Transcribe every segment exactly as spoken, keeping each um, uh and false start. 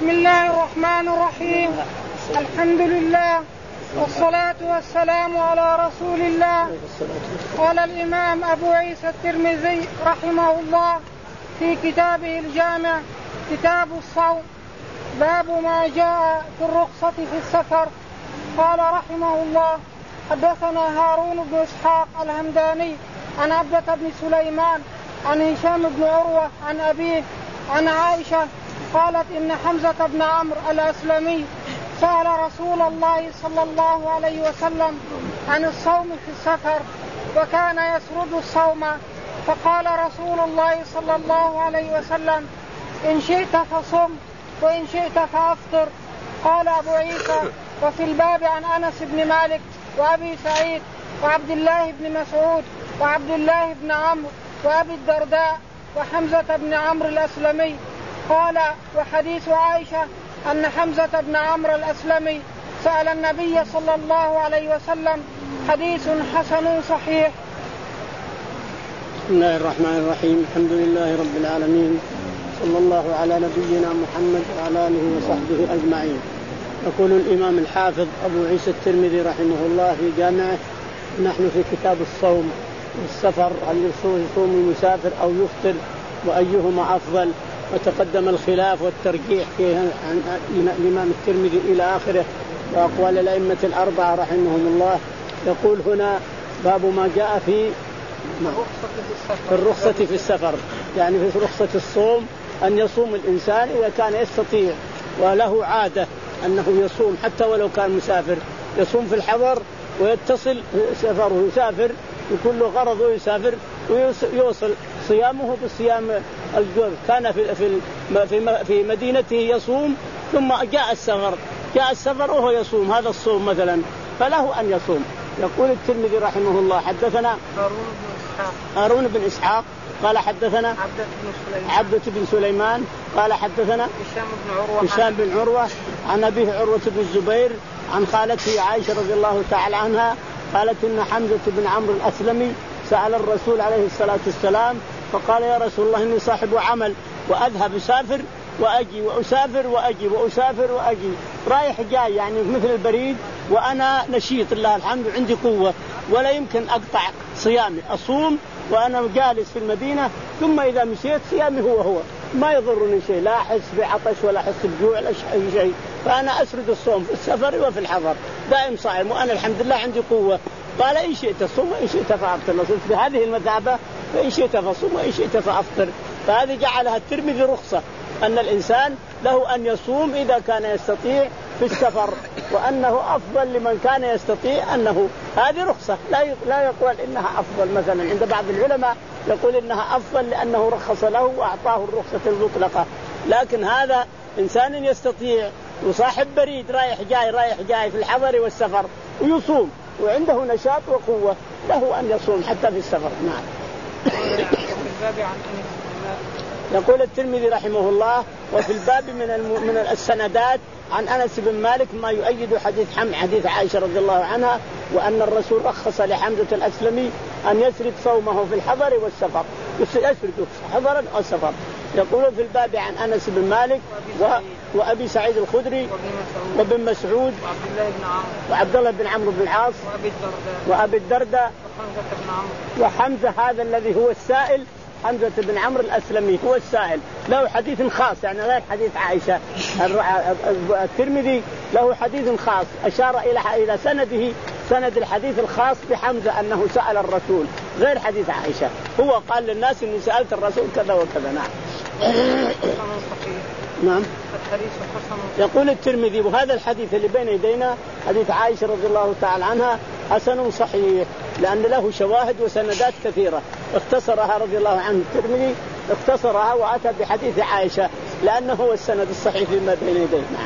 بسم الله الرحمن الرحيم. الحمد لله والصلاة والسلام على رسول الله. قال الإمام أبو عيسى الترمذي رحمه الله في كتابه الجامع كتاب الصوم باب ما جاء في الرخصة في السفر. قال رحمه الله حدثنا هارون بن إسحاق الهمداني عن عبدة بن سليمان عن هشام بن عروة عن أبيه عن عائشة قالت إن حمزة بن عمرو الأسلمي سأل رسول الله صلى الله عليه وسلم عن الصوم في السفر وكان يسرد الصوم، فقال رسول الله صلى الله عليه وسلم إن شئت فصم وإن شئت فأفطر. قال أبو عيسى وفي الباب عن أنس بن مالك وأبي سعيد وعبد الله بن مسعود وعبد الله بن عمرو وأبي الدرداء وحمزة بن عمرو الأسلمي. قال وحديث عائشة أن حمزة بن عمرو الأسلمي سأل النبي صلى الله عليه وسلم حديث حسن صحيح. بسم الله الرحمن الرحيم. الحمد لله رب العالمين، صلى الله على نبينا محمد وعلى آله وصحبه أجمعين. يقول الإمام الحافظ أبو عيسى الترمذي رحمه الله في جامعه: نحن في كتاب الصوم والسفر، هل يصوم المسافر أو يفطر وأيهما أفضل؟ وتقدم الخلاف والترجيح من الإمام الترمذي إلى آخره وأقوال الأئمة الأربعة رحمهم الله. يقول هنا باب ما جاء في في الرخصة في السفر، يعني في رخصة الصوم أن يصوم الإنسان إذا كان يستطيع وله عادة أنه يصوم حتى ولو كان مسافر، يصوم في الحضر ويتصل سفره، يسافر يكون له غرض ويسافر ويوصل صيامه بالصيام الجوف. كان في في في مدينته يصوم ثم جاء السفر جاء السفر وهو يصوم هذا الصوم مثلا، فله أن يصوم. يقول الترمذي رحمه الله حدثنا هارون بن إسحاق قال حدثنا عبدة بن سليمان قال حدثنا هشام بن عروة عن أبيه عروة بن الزبير عن خالته عائشة رضي الله تعالى عنها قالت إن حمزة بن عمرو الأسلمي سأل الرسول عليه الصلاة والسلام فقال يا رسول الله إني صاحب عمل وأذهب أسافر وأجي وأسافر وأجي وأسافر وأجي رايح جاي، يعني مثل البريد، وأنا نشيط الله الحمد عندي قوة ولا يمكن أقطع صيامي، أصوم وأنا جالس في المدينة، ثم إذا مشيت صيامي هو هو ما يضرني شيء، لا أحس بعطش ولا أحس بجوع ولا أي شيء، فأنا أسرد الصوم في السفر وفي الحضر دائم صائم وأنا الحمد لله عندي قوة. قال إن شئت صوم وإن شئت فأفطر، لو صرت بهذه المثابة فإن شئت فصوم وإن شئت فأفطر. فهذه جعلها الترمذي رخصة أن الإنسان له أن يصوم إذا كان يستطيع في السفر، وأنه أفضل لمن كان يستطيع، أنه هذه رخصة، لا لا يقول إنها أفضل. مثلا عند بعض العلماء يقول إنها أفضل لأنه رخص له وأعطاه الرخصة المطلقة، لكن هذا إنسان يستطيع وصاحب بريد رايح جاي رايح جاي في الحضر والسفر ويصوم وعنده نشاط وقوة، له أن يصوم حتى في السفر. نعم. يقول الترمذي رحمه الله وفي الباب من من السندات عن أنس بن مالك ما يؤيد حديث حم حديث عائشة رضي الله عنها، وأن الرسول رخص لحمزة الأسلمي أن يسرد صومه في الحضر والسفر، يسرد حضرا أو سفر. يقول في الباب عن أنس بن مالك و... وأبي سعيد الخدري وابن مسعود وعبد الله بن عمرو بن العاص وأبي الدرداء وحمزة هذا الذي هو السائل، حمزة بن عمرو الأسلمي هو السائل، له حديث خاص يعني غير حديث عائشة. الترمذي له حديث خاص أشار إلى إلى سنده، سند الحديث الخاص بحمزة أنه سأل الرسول غير حديث عائشة، هو قال للناس إني سألت الرسول كذا وكذا. نعم. نعم. يقول الترمذي وهذا الحديث اللي بين يدينا حديث عائشة رضي الله تعالى عنها حسن صحيح، لأن له شواهد وسندات كثيرة، اختصرها رضي الله عنه الترمذي، اختصرها وأتى بحديث عائشة لأنه هو السند الصحيح فيما بين يديه. نعم.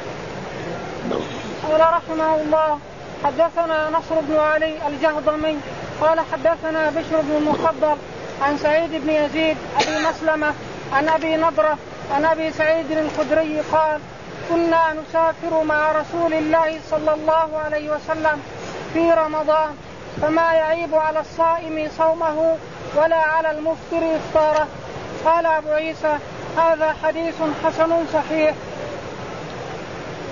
قال رحمه الله حدثنا نصر بن علي الجهضمي قال حدثنا بشر بن المفضل عن سعيد بن يزيد أبي مسلمة عن أبي نضرة عن أبي سعيد الخدري قال كنا نسافر مع رسول الله صلى الله عليه وسلم في رمضان فما يعيب على الصائم صومه ولا على المفطر إفطاره. قال أبو عيسى هذا حديث حسن صحيح.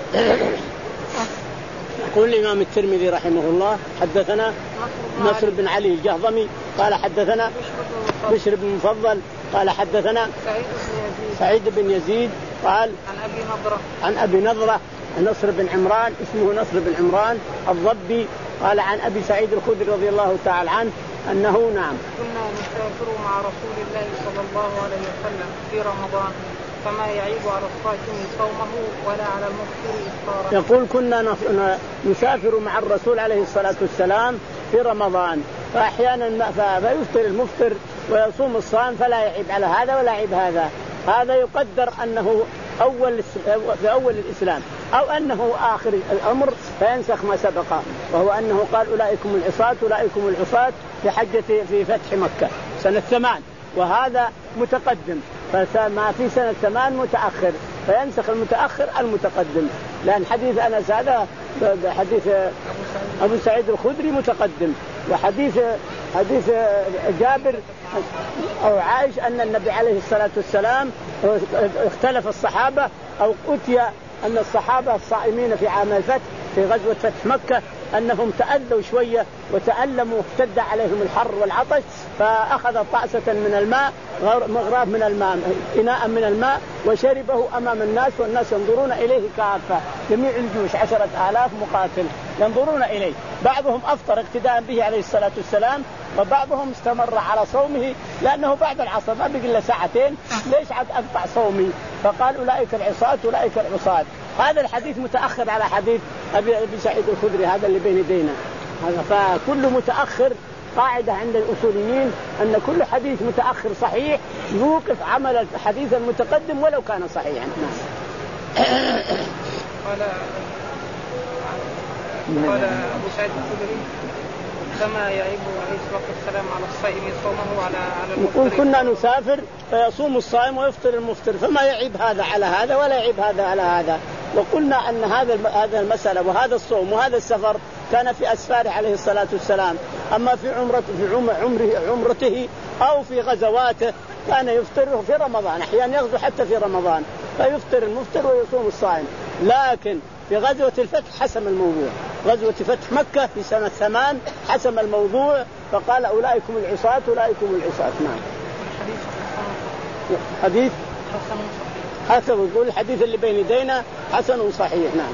يقول الإمام الترمذي رحمه الله حدثنا نصر بن علي الجهضمي قال حدثنا بشر بن مفضل قال حدثنا سعيد بن يزيد قال عن أبي نضرة عن أبي نضرة نصر بن عمران اسمه نصر بن عمران الضبي قال عن أبي سعيد الخدري رضي الله تعالى عنه أنه نعم كنا نسافر مع رسول الله صلى الله عليه وسلم في رمضان فما يعيب على الصائم صومه ولا على المفطر إفطاره. يقول كنا نسافر مع الرسول عليه الصلاة والسلام في رمضان فأحيانا فيفطر المفطر ويصوم الصائم فلا يعيب على هذا ولا يعيب هذا. هذا يقدر أنه أول في أول الإسلام أو أنه آخر الأمر فينسخ ما سبق، وهو أنه قال أولئكم العصاة أولئكم العصاة في حجة في فتح مكة سنة ثمان، وهذا متقدم، فما في سنة ثمان متأخر فينسخ المتأخر المتقدم، لأن حديث أنس هذا حديث أبو سعيد الخدري متقدم، وحديث حديث جابر أو عائش أن النبي عليه الصلاة والسلام اختلف الصحابة أو أتي أن الصحابة الصائمين في عام الفتح في غزوة فتح مكة أنهم تأذوا شوية وتألموا واشتد عليهم الحر والعطش، فأخذ طعسة من الماء مغراف من الماء إناء من الماء وشربه أمام الناس والناس ينظرون إليه كافة، جميع الجيوش عشرة آلاف مقاتل ينظرون إليه، بعضهم أفطر اقتداء به عليه الصلاة والسلام وبعضهم استمر على صومه لأنه بعد العصر ما بقي إلا ساعتين ليش عاد أقطع صومي، فقال أولئك العصاة أولئك العصاة. هذا الحديث متأخر على حديث أبي سعيد الخدري هذا اللي بين يدينا، فكل متأخر قاعدة عند الأصوليين أن كل حديث متأخر صحيح يوقف عمل الحديث المتقدم ولو كان صحيحا. قال قال أبو سعيد الخدري كما يعيب عليه الصلاة والسلام على الصائم صومه على على المفطر. يقول كنا نسافر فيصوم الصائم ويفطر المفطر فما يعيب هذا على هذا ولا يعيب هذا على هذا. وقلنا أن هذا هذا المسألة وهذا الصوم وهذا السفر كان في أسفاره عليه الصلاة والسلام، أما في عمرته في عمره عمرته أو في غزواته كان يفطره في رمضان، أحيانا يغزو حتى في رمضان فيفطر المفطر ويصوم الصائم. لكن في غزوة الفتح حسم الموضوع، غزوة فتح مكة في سنة ثمان حسم الموضوع فقال أولئكم العصاة أولئكم العصاة. نعم. حديث حسن يقول الحديث اللي بين يدينا حسن صحيح. نعم.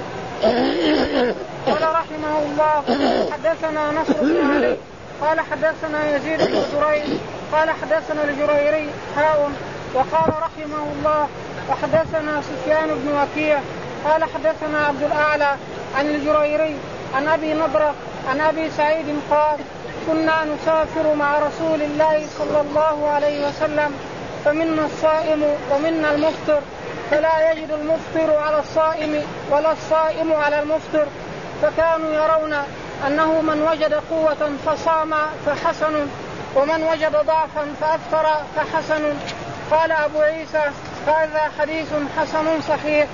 قال رحمه الله حدثنا نصر بن علي قال حدثنا يزيد بن زريع قال حدثنا الجريري حاء وقال رحمه الله وحدثنا سفيان بن وكيع قال حدثنا عبد الأعلى عن الجريري عن أبي نضرة عن أبي سعيد قال كنا نسافر مع رسول الله صلى الله عليه وسلم فمنا الصائم ومنا المفطر فلا يجد المفطر على الصائم ولا الصائم على المفطر، فكانوا يرون أنه من وجد قوة فصام فحسن ومن وجد ضعفا فأفطر فحسن. قال أبو عيسى هذا حديث حسن صحيح.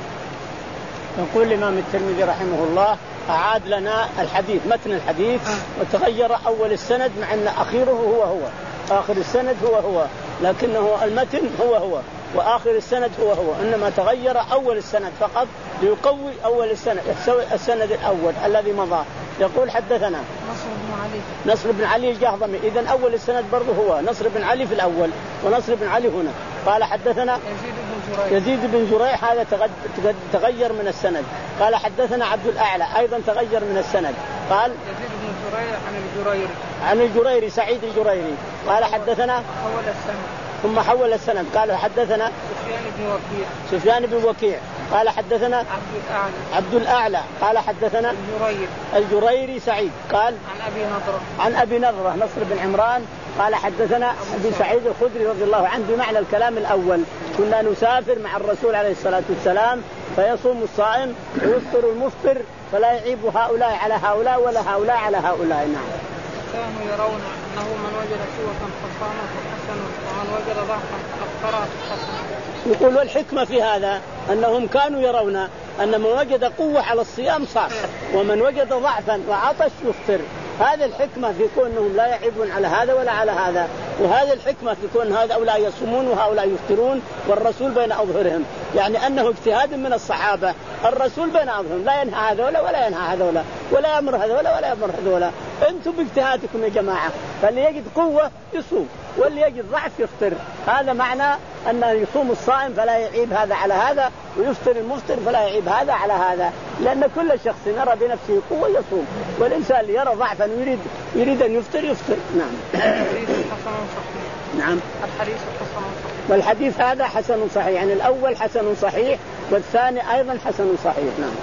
يقول الإمام الترمذي رحمه الله أعاد لنا الحديث متن الحديث وتغير أول السند مع أن أخيره هو هو آخر السند هو هو لكنه المتن هو هو وآخر السند هو هو، إنما تغير أول السند فقط ليقوي أول السند السند الأول الذي مضى. يقول حدثنا نصر بن علي نصر بن علي الجهضمي، إذن أول السند برضه هو نصر بن علي في الأول ونصر بن علي هنا. قال حدثنا يزيد بن زريع يزيد بن زريع هذا تغير من السند. قال حدثنا عبد الأعلى أيضا تغير من السند. قال يزيد بن زريع عن الجريري عن الجريري سعيد الجريري قال حدثنا حول السند ثم حول السند قال حدثنا سفيان بن وكيع سفيان بن وكيع قال حدثنا عبد الأعلى عبد الأعلى قال حدثنا الجريري الجريري سعيد قال عن أبي نضرة عن أبي نضرة نصر بن عمران قال حدثنا أبي سعيد الخدري رضي الله عنه بمعنى الكلام الأول. كنا نسافر مع الرسول عليه الصلاة والسلام فيصوم الصائم ويفطر المفطر فلا يعيب هؤلاء على هؤلاء ولا هؤلاء على هؤلاء. نعم. كانوا يرون أنه من وجد قوة فصام فحسن ومن وجد ضعفا فأفطر فحسن. يقول والحكمة في هذا أنهم كانوا يرون أن من وجد قوة على الصيام صام ومن وجد ضعفا وعطش يفطر. هذا الحكمة في كونهم لا يعيبون على هذا ولا على هذا، وهذا الحكمة في كون هؤلاء يصومون وهؤلاء يفطرون والرسول بين أظهرهم، يعني أنه اجتهاد من الصحابة الرسول بين أظهرهم لا ينهى هذولا ولا ينهى هذولا ولا يأمر هذولا ولا يأمر هذولا. أنتم باجتهادكم يا جماعة، فاللي يجد قوة يصوم واللي يجد ضعف يفطر. هذا معنى أن يصوم الصائم فلا يعيب هذا على هذا، ويفطر المفطر فلا يعيب هذا على هذا، لأن كل شخص يرى بنفسه قوة يصوم، والإنسان اللي يرى ضعفا ويريد يريد أن يفطر يفطر. نعم. نعم. الحديث حسن صحيح. والحديث هذا حسن صحيح، يعني الأول حسن صحيح والثاني أيضا حسن صحيح. نعم.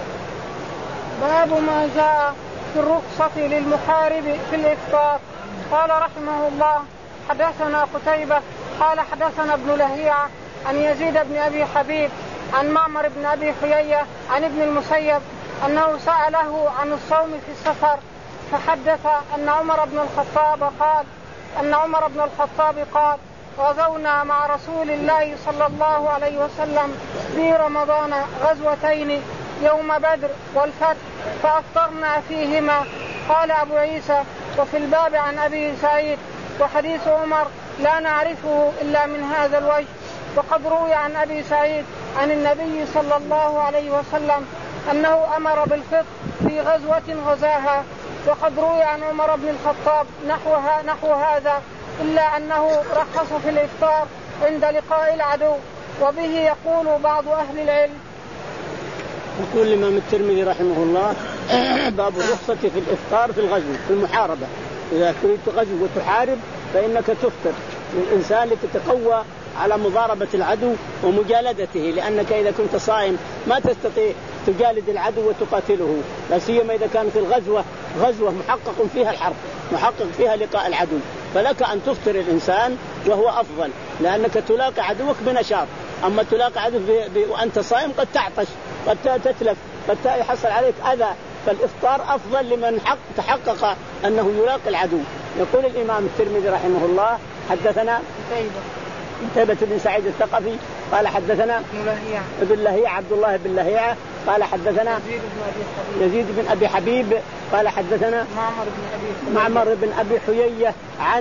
باب ما جاء في الرخصة للمحارب في الإفطار. قال رحمه الله حدثنا قتيبة قال حدثنا ابن لهيعة عن يزيد بن أبي حبيب عن معمر بن أبي حيية عن ابن المسيب أنه سأله عن الصوم في السفر، فحدث أن عمر بن الخطاب قال أن عمر بن الخطاب قال غزونا مع رسول الله صلى الله عليه وسلم في رمضان غزوتين يوم بدر والفتح فأفطرنا فيهما. قال أبو عيسى وفي الباب عن أبي سعيد وحديث عمر لا نعرفه إلا من هذا الوجه. وقد روي عن أبي سعيد عن النبي صلى الله عليه وسلم أنه أمر بالفطر في غزوة غزاها. وقد روي عن عمر بن الخطاب نحوها نحو هذا إلا أنه رخص في الإفطار عند لقاء العدو، وبه يقول بعض أهل العلم. يقول الإمام الترمذي رحمه الله باب الرخصة في الإفطار في الغزو في المحاربة. إذا تريد غزو وتحارب فإنك تفطر للإنسان لتتقوى على مضاربة العدو ومجالدته، لأنك إذا كنت صائم ما تستطيع تجالد العدو وتقاتله، لا سيما إذا كان في الغزوة غزوة محقق فيها الحرب محقق فيها لقاء العدو، فلك أن تفطر الإنسان وهو أفضل، لأنك تلاقي عدوك بنشاط. أما تلاقي عدو وأنت صائم قد تعطش قد تتلف قد يحصل عليك أذى، فالإفطار أفضل لمن حق تحقق أنه يلاقي العدو. يقول الإمام الترمذي رحمه الله حدثنا قتيبة بن سعيد الثقفي قال حدثنا ابن لهيعة عبد الله بن لهيعة قال حدثنا يزيد بن أبي حبيب قال حدثنا معمر بن أبي حيية عن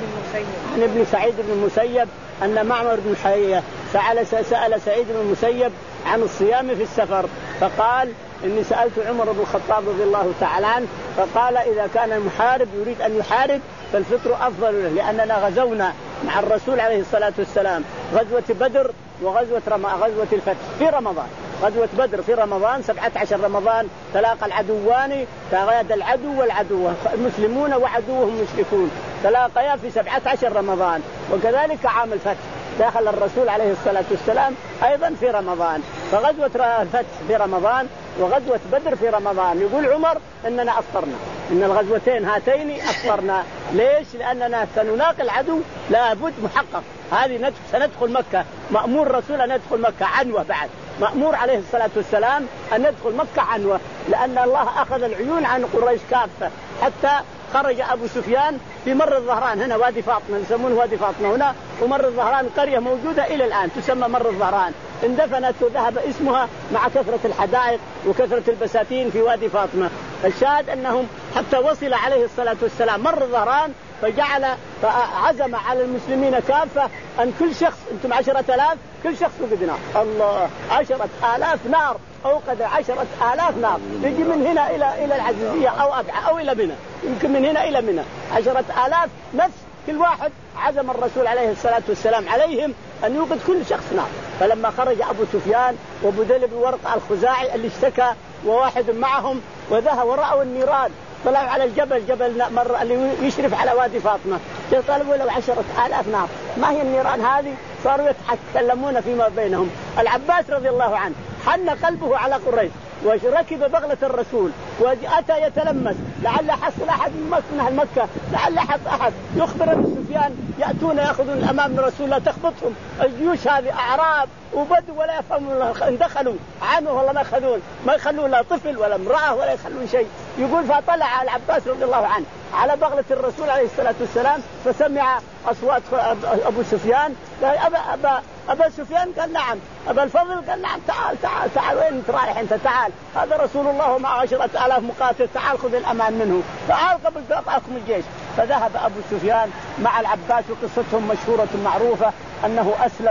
عن ابن سعيد بن المسيب أن معمر بن حيية سأل سأل سعيد بن المسيب عن الصيام في السفر، فقال إني سألت عمر بن الخطاب رضي الله تعالى عنه فقال إذا كان المحارب يريد أن يحارب فالفطر أفضل له، لأننا غزونا مع الرسول عليه الصلاة والسلام غزوة بدر وغزوة رم... غزوة الفتح في رمضان. غزوة بدر في رمضان سبعة عشر رمضان تلاقى العدوان تغاد العدو والعدو المسلمون وعدوهم مشركون تلاقيا في سبعة عشر رمضان، وكذلك عام الفتح دخل الرسول عليه الصلاة والسلام أيضا في رمضان، فغزوة الفتح في رمضان وغزوة بدر في رمضان. يقول عمر إننا أفطرنا إن الغزوتين هاتين أفطرنا. ليش؟ لأننا سنلاقي العدو لابد محقق. هذه سندخل مكة، مأمور الرسول أن يدخل مكة عنوة، بعد مأمور عليه الصلاة والسلام أن يدخل مكة عنوة، لأن الله أخذ العيون عن قريش كافة حتى خرج أبو سفيان في مر الظهران هنا وادي فاطمة يسمونه وادي فاطمة هنا، ومر الظهران قرية موجودة إلى الآن تسمى مر الظهران، اندفنت وذهب اسمها مع كثرة الحدائق وكثرة البساتين في وادي فاطمة. الشاهد أنهم حتى وصل عليه الصلاة والسلام مر الظهران فجعل فعزم على المسلمين كافة أن كل شخص أنتم عشرة آلاف كل شخص وقد نار الله عشرة آلاف نار أوقد عشرة آلاف نار يجي من هنا إلى إلى العزيزية أو أبعى أو إلى منى، يمكن من هنا إلى منى عشرة آلاف نفس كل واحد عزم الرسول عليه الصلاة والسلام عليهم أن يوقد كل شخص نار. فلما خرج أبو سفيان وبدل بن ورقة الخزاعي اللي اشتكى وواحد معهم وذهب ورأوا النيران طلعوا على الجبل جبل مر اللي يشرف على وادي فاطمة يطلبوا له عشرة آلاف نار. ما هي النيران هذه؟ صاروا يتكلمون فيما بينهم. العباس رضي الله عنه حن قلبه على قريش وركب بغلة الرسول وأتى يتلمس لعل حصل أحد من أهل مكة، لعل حصل أحد يخبر أبو سفيان يأتون يأخذون الأمام من الرسول لا تخبطهم الجيوش هذه أعراب وبدوا ولا يفهمون إن دخلوا عنه والله ما يخلون ما يخلون لا طفل ولا امرأة ولا يخلون شيء. يقول فطلع العباس رضي الله عنه على بغلة الرسول عليه الصلاة والسلام فسمع أصوات أبو سفيان قال أبا أبا أبا سفيان قال نعم، أبا الفضل قال نعم تعال تعال تعال وين أنت رايح أنت تعال هذا رسول الله مع عشرة آلاف مقاتل تعال خذ الأمان منه تعال قبل تقطعكم الجيش. فذهب أبو سفيان مع العباس وقصتهم مشهورة معروفة أنه أسلم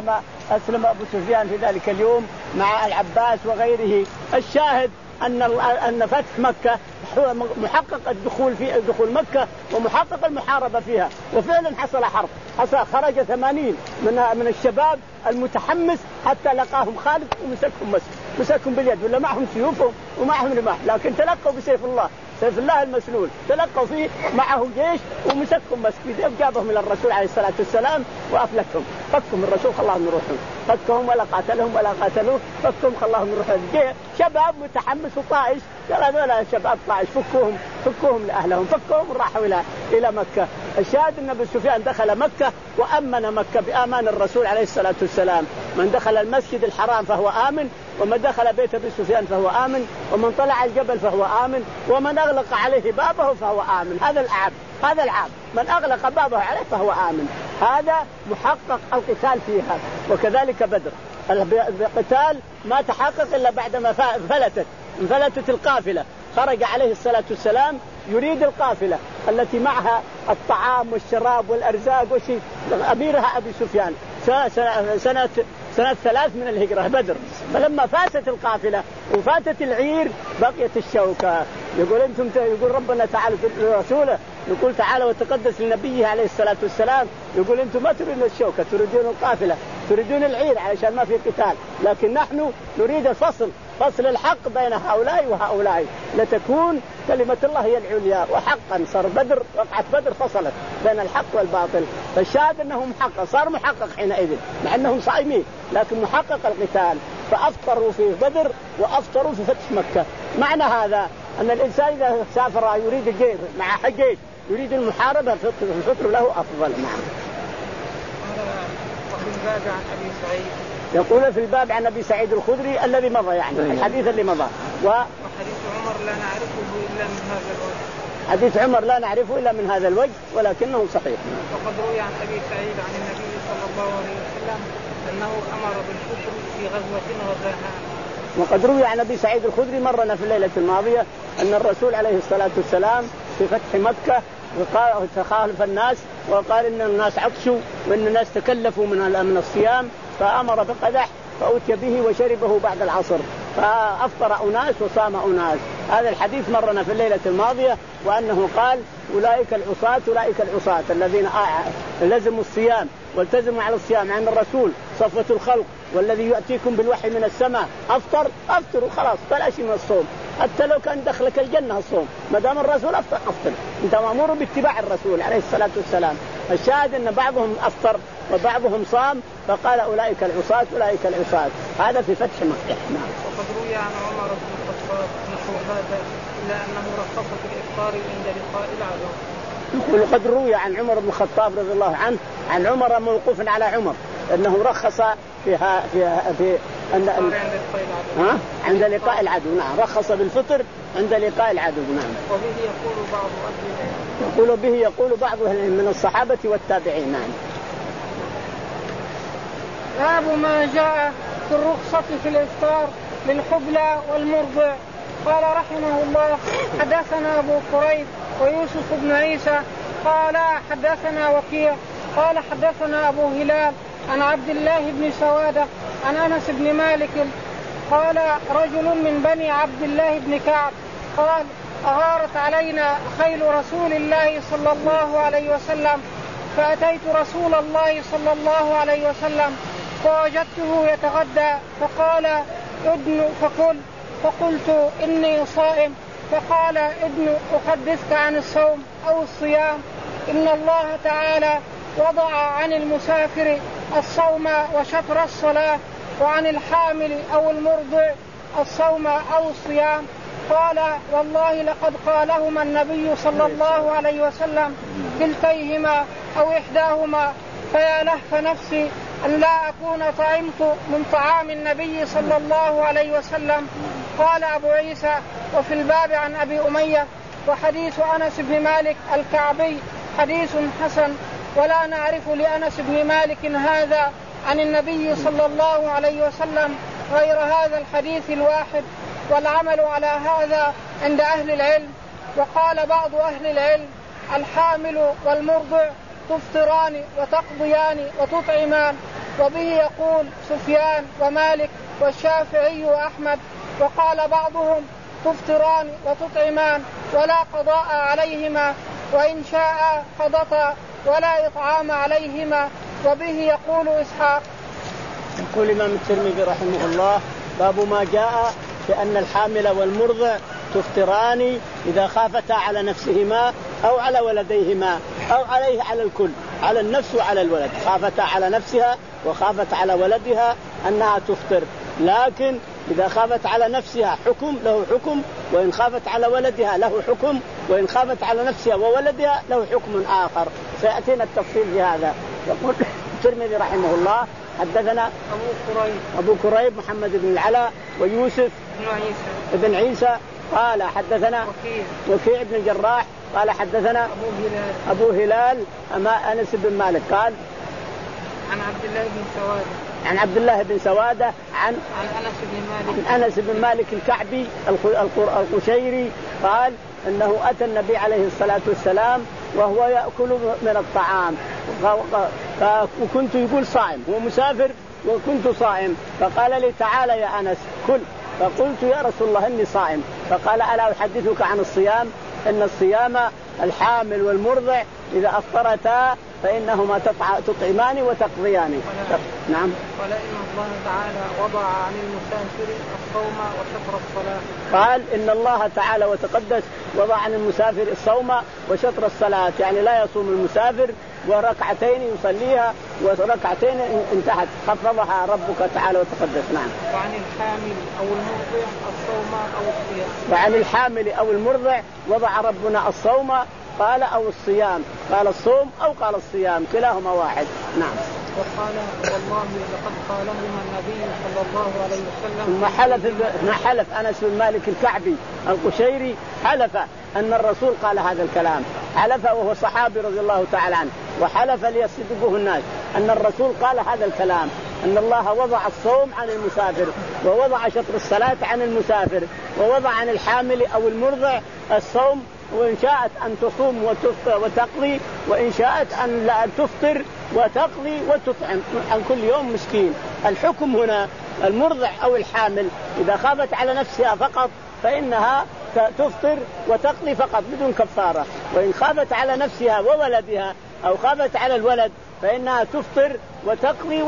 أسلم أبو سفيان في ذلك اليوم مع العباس وغيره. الشاهد أن أن فتح مكة محقق الدخول في دخول مكة ومحقق المحاربة فيها، وفعلا حصل حرب. حصل خرج ثمانين من من الشباب المتحمس حتى لقاهم خالد ومسكهم مسك مسكهم باليد، ولا معهم سيوفهم ومعهم رماح، لكن تلقوا بسيف الله، سيف الله المسلول، تلقوا فيه معه جيش ومسكهم مسك، جابهم إلى الرسول عليه الصلاة والسلام وأفلكهم، فكهم الرسول خلاهم يروحون، فكهم ولا قاتلهم ولا قاتلوه، فكهم خلاهم يروحون. شباب متحمس وطائش، قال هذول شباب طائش فكوهم فكوهم لأهلهم، فكوهم وراحوا إلى إلى مكة. الشاهد أن أبو سفيان دخل مكة وأمن مكة بأمان الرسول عليه الصلاة والسلام. من دخل المسجد الحرام فهو آمن، ومن دخل بيت أبي سفيان فهو آمن، ومن طلع الجبل فهو آمن، ومن أغلق عليه بابه فهو آمن. هذا العام هذا العام من أغلق بابه عليه فهو آمن. هذا محقق القتال فيها. وكذلك بدر القتال ما تحقق إلا بعدما فلتت انفلتت القافلة. خرج عليه الصلاة والسلام يريد القافلة التي معها الطعام والشراب والأرزاق وشيء، أميرها أبي سفيان سنة, سنة, سنة ثلاث من الهجرة بدر. فلما فاتت القافلة وفاتت العير بقيت الشوكة. يقول أنتم يقول ربنا تعالى رسوله، يقول تعالى وتقدس لنبيه عليه الصلاة والسلام، يقول أنتم ما تريدون الشوكة، تريدون القافلة، تريدون العير علشان ما في قتال، لكن نحن نريد الفصل، فصل الحق بين هؤلاء وهؤلاء، لتكون كلمة الله هي العليا. وحقا صار بدر، وقعت بدر فصلت بين الحق والباطل. فالشاهد أنه محقق، صار محقق حينئذ مع أنهم صائمين، لكن محقق القتال. فأفطروا في بدر وأفطروا في فتح مكة. معنى هذا أن الإنسان إذا سافر يريد الجيش مع حجيج يريد المحاربة الفطر له أفضل. نعم. وفي الباب عن أبي سعيد يقول في الباب عن أبي سعيد الخدري الذي مضى، يعني الحديث اللي مضى. و... وحديث عمر لا نعرفه إلا من هذا الوجه. حديث عمر لا نعرفه إلا من هذا الوجه ولكنه صحيح. وقد روي عن أبي سعيد عن النبي صلى الله عليه وسلم أنه أمر بالفطر في غزوة غزاها. وقد روي عن أبي سعيد الخدري مرنا في الليلة الماضية أن الرسول عليه الصلاة والسلام في فتح مكة وقال تخالف الناس وقال إن الناس عطشوا وإن الناس تكلفوا من من الصيام، فأمر بقدح فأتي به وشربه بعد العصر، فأفطر أناس وصام أناس. هذا الحديث مرنا في الليلة الماضية، وأنه قال أولئك العصاة أولئك العصاة الذين لزموا الصيام والتزموا على الصيام عن الرسول صفوة الخلق، والذي يأتيكم بالوحي من السماء أفطر أفطروا خلاص بلاش من الصوم، حتى لو كان دخلك الجنة الصوم ما دام الرسول أفطر أفطر، أنت مأمور باتباع الرسول عليه الصلاة والسلام. الشاهد أن بعضهم أفطر وبعضهم صام، فقال أولئك العصاة أولئك العصاة. هذا في فتح مكة. نعم. وقد روي عن عمر بن الخطاب نحو هذا إلا أنه رخص في الإفطار عند لقاء العدو. يقول قد روي عن عمر بن الخطاب رضي الله عنه عن عمر موقوف على عمر أنه رخص فيها في في أن ها عند لقاء العدو. نعم رخص بالفطر عند لقاء العدو. نعم. وبه يقول بعض أهل العلم يقول به يقول بعض من الصحابة والتابعين. نعم. باب ما جاء في الرخصة في الإفطار للحبلى والمرضع. قال رحمه الله حدثنا أبو كريب ويوسف بن عيسى قال حدثنا وكيع قال حدثنا أبو هلال عن عبد الله بن سوادة عن أنس بن مالك قال رجل من بني عبد الله بن كعب قال أغارت علينا خيل رسول الله صلى الله عليه وسلم، فأتيت رسول الله صلى الله عليه وسلم فوجدته يتغدى فقال ادن فكل، فقلت إني صائم، فقال ادن أحدثك عن الصوم أو الصيام، إن الله تعالى وضع عن المسافر الصوم وشطر الصلاة، وعن الحامل أو المرضع الصوم أو الصيام. قال والله لقد قالهما النبي صلى الله عليه وسلم كلتيهما أو إحداهما، فيا لهف نفسي أن لا أكون طعمت من طعام النبي صلى الله عليه وسلم. قال أبو عيسى وفي الباب عن أبي أمية وحديث أنس بن مالك الكعبي حديث حسن، ولا نعرف لأنس بن مالك هذا عن النبي صلى الله عليه وسلم غير هذا الحديث الواحد، والعمل على هذا عند أهل العلم. وقال بعض أهل العلم الحامل والمرضع تفطران وتقضيان وتطعمان، وبه يقول سفيان ومالك والشافعي وأحمد. وقال بعضهم تفطران وتطعمان ولا قضاء عليهما، وإن شاء قضتا ولا إطعام عليهما. وبه يقول إسحاق. يقول الإمام الترمذي رحمه الله: باب ما جاء بأن الحامل والمرضع تفطران إذا خافتا على نفسهما أو على ولديهما أو عليه على الكل، على النفس وعلى الولد. خافتا على نفسها وخافت على ولدها أنها تفطر، لكن إذا خافت على نفسها حكم له حكم، وإن خافت على ولدها له حكم، وإن خافت على نفسها وولدها له حكم آخر. سيأتينا التفصيل في هذا. يقول الترمذي رحمه الله: حدثنا أبو كريب أبو كريب محمد بن العلاء ويوسف بن عيسى بن عيسى قال حدثنا وكيع وكيع بن الجراح قال حدثنا أبو هلال أبو هلال أما أنس بن مالك قال عن عبد الله بن سوادة عن عبد الله بن سوادة عن عن أنس بن مالك عن أنس بن مالك الكعبي القشيري قال أنه أتى النبي عليه الصلاة والسلام وهو يأكل من الطعام، وكنت يقول صائم، هو مسافر وكنت صائم، فقال لي: تعال يا أنس كل. فقلت: يا رسول الله إني صائم. فقال: ألا أحدثك عن الصيام؟ إن الصيام الحامل والمرضع إذا أفطرتا فإنهما تطعمان وتقضيان. نعم. ولئن الله تعالى وضع عن المسافر الصوم وشطر الصلاة. قال: إن الله تعالى وتقدس وضع عن المسافر الصوم وشطر الصلاة، يعني لا يصوم المسافر وركعتين يصليها وركعتين انتهت، خفضها ربك تعالى وتقدس. نعم. وعن الحامل أو المرضع الصوم أو الصيام. وعن الحامل أو المرضع وضع ربنا الصوم قال أو الصيام، قال الصوم أو قال الصيام، كلاهما واحد. نعم. وقال: والله لقد قالهما النبي صلى الله عليه وسلم. ثم حلف ما حلف أنس بن مالك الكعبي القشيري حلف أن الرسول قال هذا الكلام، حلف وهو صحابي رضي الله تعالى عنه، وحلف ليصدقه الناس أن الرسول قال هذا الكلام، أن الله وضع الصوم عن المسافر ووضع شطر الصلاة عن المسافر ووضع عن الحامل أو المرضع الصوم، وإن شاءت أن تصوم وتقضي، وإن شاءت أن لا تفطر وتقضي وتطعم عن كل يوم مسكين. الحكم هنا المرضع أو الحامل إذا خافت على نفسها فقط فإنها تفطر وتقضي فقط بدون كفارة، وإن خافت على نفسها وولدها أو خافت على الولد فإنها تفطر وتقضي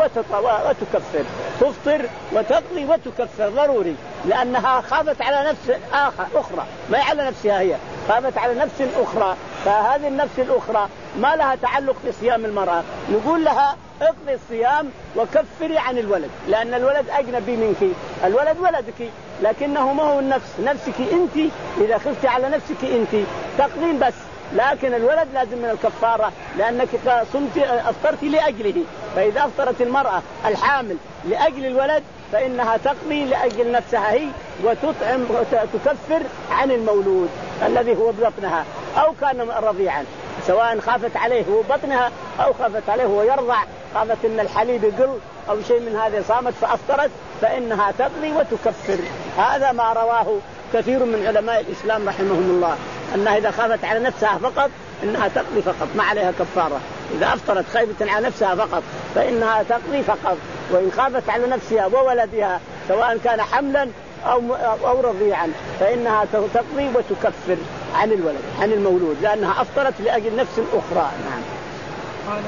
وتكفر، تفطر وتقضي وتكفر ضروري، لأنها خافت على نفس آخر أخرى، ما على نفسها هي، خافت على نفس أخرى، فهذه النفس الأخرى ما لها تعلق بصيام المرأة، نقول لها اقضي الصيام وكفري عن الولد، لأن الولد أجنبي منك، الولد ولدك لكنه ما هو النفس، نفسك أنت، إذا خفتي على نفسك أنت تقضين بس، لكن الولد لازم من الكفارة لأنك صمت أفطرت لأجله. فإذا أفطرت المرأة الحامل لأجل الولد فإنها تقضي لأجل نفسها هي وتطعم وتكفر عن المولود الذي هو ببطنها أو كان رضيعا، سواء خافت عليه هو بطنها أو خافت عليه هو يرضع، خافت إن الحليب يقل أو شيء من هذا، صامت فأفطرت فإنها تقضي وتكفر. هذا ما رواه كثير من علماء الإسلام رحمهم الله، أنها إذا خافت على نفسها فقط إنها تقضي فقط ما عليها كفارة، إذا أفطرت خايفة على نفسها فقط فإنها تقضي فقط، وإن خافت على نفسها وولدها سواء كان حملا أو أو رضيعا فإنها تقضي وتكفر عن الولد عن المولود لأنها أفطرت لأجل نفس أخرى. نعم. قال: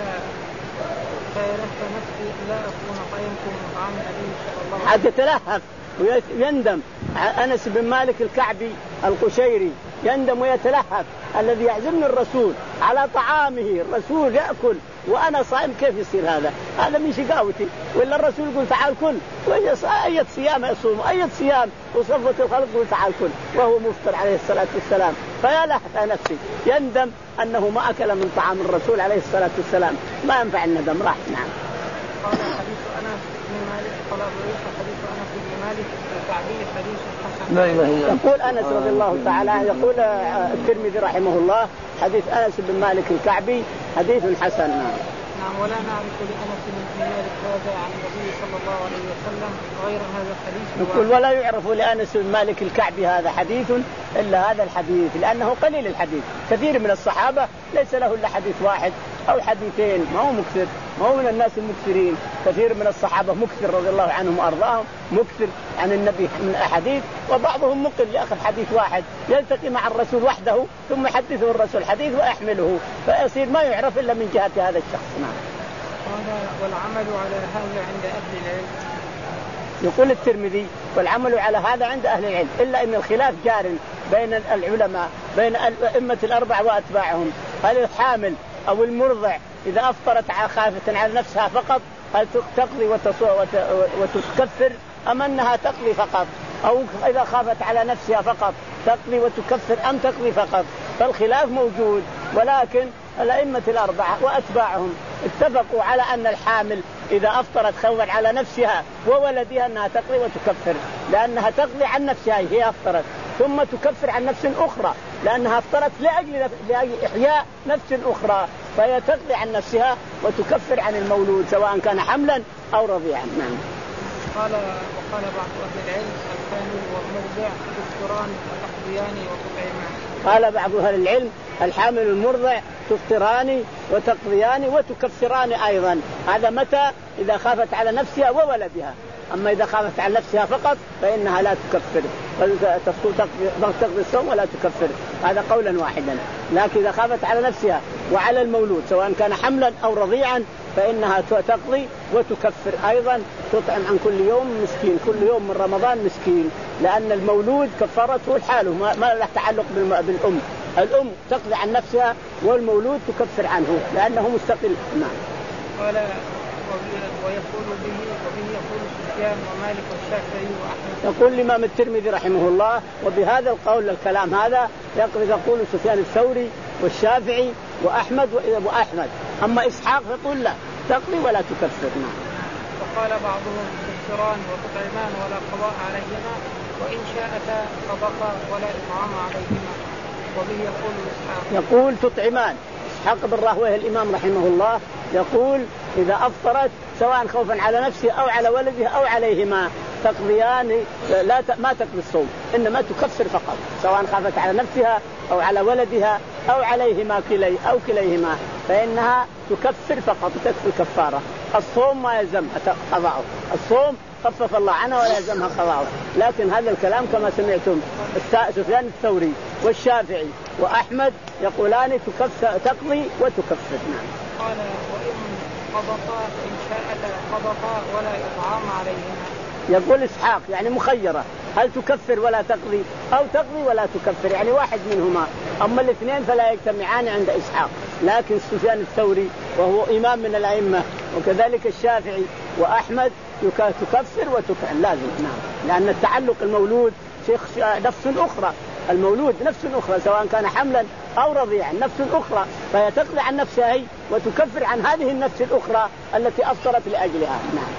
فيرث نفسي لا أكون قيمكم عن النبي صلى الله عليه وسلم. حتى تلهف ويندم أنس بن مالك الكعبي القشيري، يندم ويتلهف الذي يعزمني الرسول على طعامه، الرسول يأكل وأنا صائم، كيف يصير هذا؟ هذا من شقاوتي، ولا الرسول يقول تعال كل، أي صيام يصوم، أي صيام وصفة الخلق يقول تعال كل وهو مفطر عليه الصلاة والسلام، فيا لهف نفسي، يندم أنه ما أكل من طعام الرسول عليه الصلاة والسلام، ما ينفع الندم، راح. نعم. قال: حديث أنس بن مالك قال حديث أنس بن مالك الكعبي حديث حسن. لا إله إلا الله. يقول أنس رضي الله تعالى، يقول الترمذي رحمه الله حديث أنس بن مالك الكعبي حديث حسن. نعم. ولا نعرف لأنس بن مالك هذا عن النبي صلى الله عليه وسلم غير هذا الحديث. يقول ولا يعرف لأنس بن مالك الكعبي هذا حديث إلا هذا الحديث، لأنه قليل الحديث، كثير من الصحابة ليس له إلا حديث واحد أو حديثين، ما هو مكثر، ما هو من الناس المكثرين. كثير من الصحابة مكثر رضي الله عنهم وأرضاهم، مكثر عن النبي من أحاديث، وبعضهم مقل يأخذ حديث واحد يلتقي مع الرسول وحده ثم يحدثه الرسول حديث ويحمله، فيصير ما يعرف إلا من جهة هذا الشخص. نعم. والعمل على هذا عند أهل العلم. يقول الترمذي والعمل على هذا عند أهل العلم، إلا أن الخلاف جار بين العلماء بين الأئمة الأربعة وأتباعهم، هل الحامل أو المرضع إذا أفطرت خافة على نفسها فقط هل تقضي وتكفر أم أنها تقضي فقط، أو إذا خافت على نفسها فقط تقضي وتكفر أم تقضي فقط. فالخلاف موجود، ولكن الأئمة الأربعة وأتباعهم اتفقوا على أن الحامل إذا أفطرت خوفا على نفسها وولدها أنها تقضي وتكفر، لأنها تقضي عن نفسها هي أفطرت ثم تكفر عن نفس أخرى، لأنها أفطرت لأجل, لأجل إحياء نفس أخرى، فهي تقضي عن نفسها وتكفر عن المولود سواء كان حملا أو رضيعا. نعم. قال وقال بعض أهل العلم الحامل والمرضع تفطران وتقضيان وتطعمان. قال بعض أهل العلم الحامل والمرضع تفطران وتقضيان وتكفران أيضا. هذا متى؟ إذا خافت على نفسها وولدها. أما إذا خافت على نفسها فقط فإنها لا تكفر، تقضي الصوم ولا تكفر، هذا قولا واحدا. لكن إذا خافت على نفسها وعلى المولود سواء كان حملا أو رضيعا فإنها تقضي وتكفر أيضا، تطعم عن كل يوم مسكين، كل يوم من رمضان مسكين، لأن المولود كفرته الحاله، ما له تعلق بالأم. الأم تقضي عن نفسها والمولود تكفر عنه لأنه مستقل. نعم. قال ويقول به وبه يقول سفيان ومالك والشافعي وأحمد. يقول الإمام الترمذي رحمه الله وبهذا القول الكلام هذا يقول سفيان الثوري والشافعي وأحمد وأحمد. أما إسحاق يقول لا تقضي ولا تكفر. نعم. وقال بعضهم تفطران وتطعمان ولا قضاء عليهما وإن شاءتا قضاء ولا إطعام عليهما. وبه يقول إسحاق. يقول تطعمان. إسحاق بن راهويه الإمام رحمه الله يقول إذا أفطرت سواء خوفا على نفسه أو على ولده أو عليهما تقضيان لا ما تقضي الصوم، إنما تكفر فقط سواء خافت على نفسها أو على ولدها أو عليهما كلي أو كليهما، فإنها تكفر فقط تكفي الكفارة. الصوم ما يلزمها قضاءه، الصوم خفف الله عنها ولا يلزمها قضاءه. لكن هذا الكلام كما سمعتم سفيان الثوري والشافعي وأحمد يقولان تقضي وتكفر. نعم. قال وإن قضتا إن شاءت قضتا ولا إطعام عليهما. يقول إسحاق يعني مخيرة، هل تكفر ولا تقضي أو تقضي ولا تكفر، يعني واحد منهما. أما الاثنين فلا يجتمعان عند إسحاق، لكن سفيان الثوري وهو إمام من الأئمة وكذلك الشافعي وأحمد تكفر وتطعم لازم. نعم. لأن التعلق المولود نفس أخرى، المولود نفس أخرى سواء كان حملا أو رضيعا نفس أخرى، فهي تقضي عن نفسها هي وتكفر عن هذه النفس الأخرى التي أفطرت لأجلها. نعم.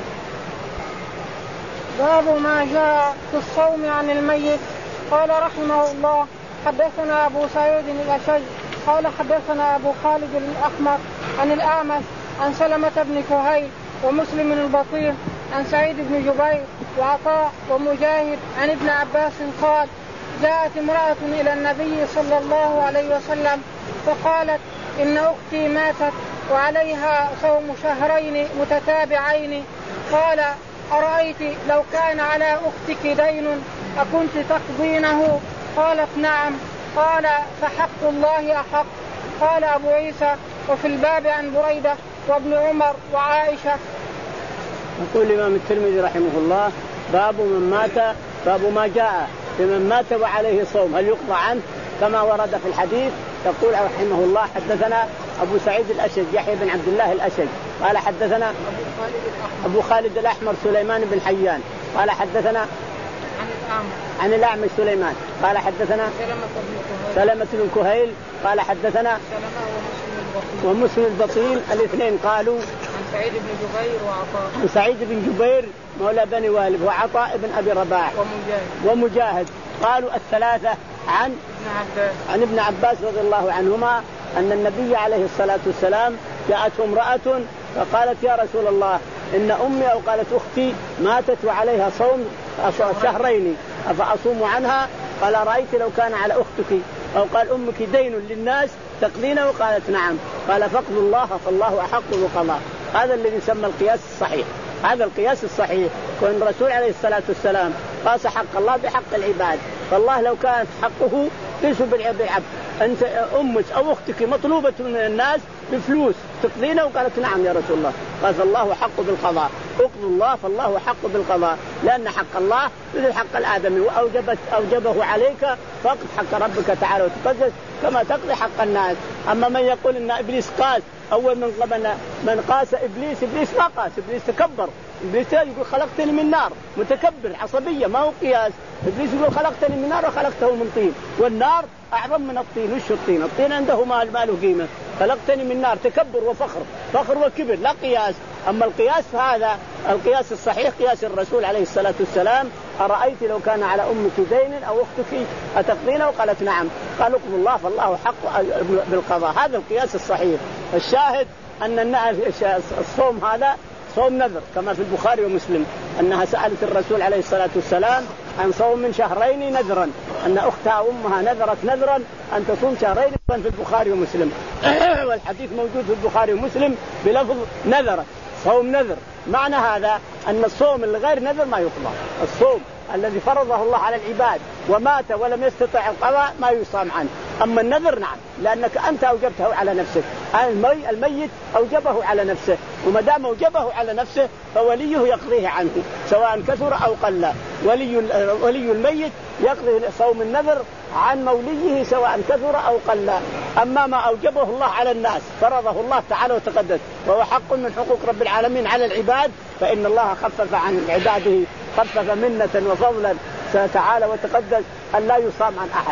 باب ما جاء في الصوم عن الميت. قال رحمه الله حدثنا أبو سعيد الأشج قال حدثنا أبو خالد الأحمر عن الأعمش عن سلمة بن كهيل ومسلم البطير عن سعيد بن جبير وعطاء ومجاهد عن ابن عباس قال جاءت امرأة إلى النبي صلى الله عليه وسلم فقالت إن أختي ماتت وعليها صوم شهرين متتابعين، قال أرأيت لو كان على أختك دين أكنت تقضينه؟ قالت نعم. قال فحق الله أحق. قال أبو عيسى وفي الباب عن بريدة وابن عمر وعائشة. يقول الإمام الترمذي رحمه الله باب من مات، باب ما جاء بمن مات وعليه صوم هل يقضى عنه كما ورد في الحديث. يقول رحمه الله حدثنا أبو سعيد الأشج يحيى بن عبد الله الأشج قال حدثنا أبو خالد الأحمر سليمان بن حيان قال حدثنا عن الأعمش سليمان قال حدثنا سلمة بن كهيل قال حدثنا ومسلم البطيل الاثنين قالوا عن سعيد بن جبير وعطاء عن سعيد بن جبير مولى بني والد وعطاء بن أبي رباح ومجاهد, ومجاهد قالوا الثلاثة عن ابن عباس عن ابن عباس رضي الله عنهما أن النبي عليه الصلاة والسلام جاءته امرأة فقالت يا رسول الله إن أمي أو قالت أختي ماتت وعليها صوم شهرين أفأصوم عنها؟ قال رأيت لو كان على أختك أو قال أمك دين للناس تقضينه؟ قالت نعم. قال فقد الله فالله أحق بالقضاء. هذا الذي يسمى القياس الصحيح. هذا القياس الصحيح كون الرسول عليه الصلاة والسلام قاس حق الله بحق العباد. فالله لو كانت حقه ليس بالعبد، أنت أمك أو أختك مطلوبة من الناس بفلوس تقضينا، وقالت نعم يا رسول الله، قال فالله حق بالقضاء، اقض الله فالله حق بالقضاء، لأن حق الله مثل حق الآدمي وأوجبت أوجبه عليك فقد حق ربك تعالى وتقدس كما تقضي حق الناس. أما من يقول إن إبليس قاس، أول من قبل من قاس إبليس، إبليس ما قاس، إبليس تكبر، إبليس يقول خلقتني من نار، متكبر عصبية ما هو قياس. إبليس يقول خلقتني من نار وخلقته من طين، والنار أعظم من الطين. وش الطين؟ الطين عنده مال ما له قيمة. خلقتني من نار تكبر وفخر، فخر وكبر لا قياس. أما القياس هذا القياس الصحيح قياس الرسول عليه الصلاة والسلام، أرأيت لو كان على أمك دين أو أختك أتقضينه؟ وقالت نعم، قال اقض الله فالله حق بالقضاء. هذا القياس الصحيح. الشاهد أن الصوم هذا صوم نذر كما في البخاري ومسلم، أنها سألت الرسول عليه الصلاة والسلام عن صوم من شهرين نذرا، أن أختها أمها نذرت نذرا أن تصوم شهرين في البخاري ومسلم. والحديث موجود في البخاري ومسلم بلفظ نذرت، صوم نذر. معنى هذا أن الصوم الغير نذر ما يقضى. الصوم الذي فرضه الله على العباد ومات ولم يستطع القضاء ما يصام عنه. أما النذر نعم، لأنك أنت أوجبته على نفسك، الميت أوجبه على نفسه، وما دام أوجبه على نفسه فوليه يقضيه عنه سواء كثر أو قل. ولي ولي الميت يقضي صوم النذر عن موليه سواء كثر أو قل. أما ما أوجبه الله على الناس فرضه الله تعالى وتقدس وهو حق من حقوق رب العالمين على العباد، فإن الله خفف عن عباده، خفف منة وفضلا تعالى وتقدس أن لا يصام عن أحد.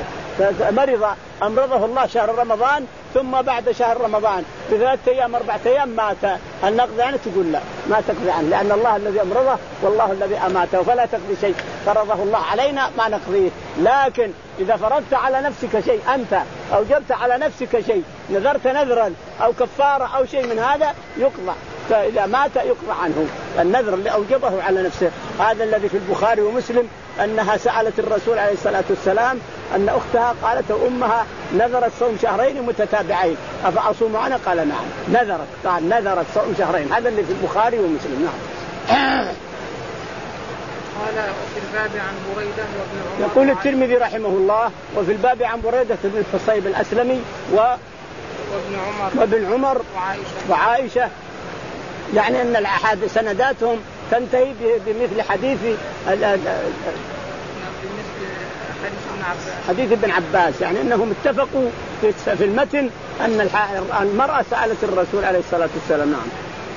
مرض أمرضه الله شهر رمضان، ثم بعد شهر رمضان بثلاثة أيام أربعة أيام مات، هل نقضي عنه؟ تقول لا، ما تقضي عنه، لأن الله الذي أمرضه والله الذي أماته، فلا تقضي شيء فرضه الله علينا ما نقضيه. لكن إذا فرضت على نفسك شيء، أنت أوجبت على نفسك شيء، نذرت نذرا أو كفارة أو شيء من هذا يقضى، فإذا مات يقضى عنه النذر اللي أوجبه على نفسه. هذا الذي في البخاري ومسلم أنها سألت الرسول عليه الصلاة والسلام أن أختها قالت أمها نذرت صوم شهرين متتابعين أفأصوم عنه؟ قال نعم نذرت، قال نذرت صوم شهرين. هذا اللي في البخاري ومسلم. نعم. قال وفي الباب عن بريدة وابن عمر. يقول الترمذي رحمه الله وفي الباب عن بريدة بن الحصيب الأسلمي و وابن عمر وابن عمر وعائشة, وعائشة، يعني أن الأحاديث سنداتهم تنتهي بمثل حديث حديث ابن عباس، يعني أنهم اتفقوا في المتن أن المرأة سألت الرسول عليه الصلاة والسلام. نعم.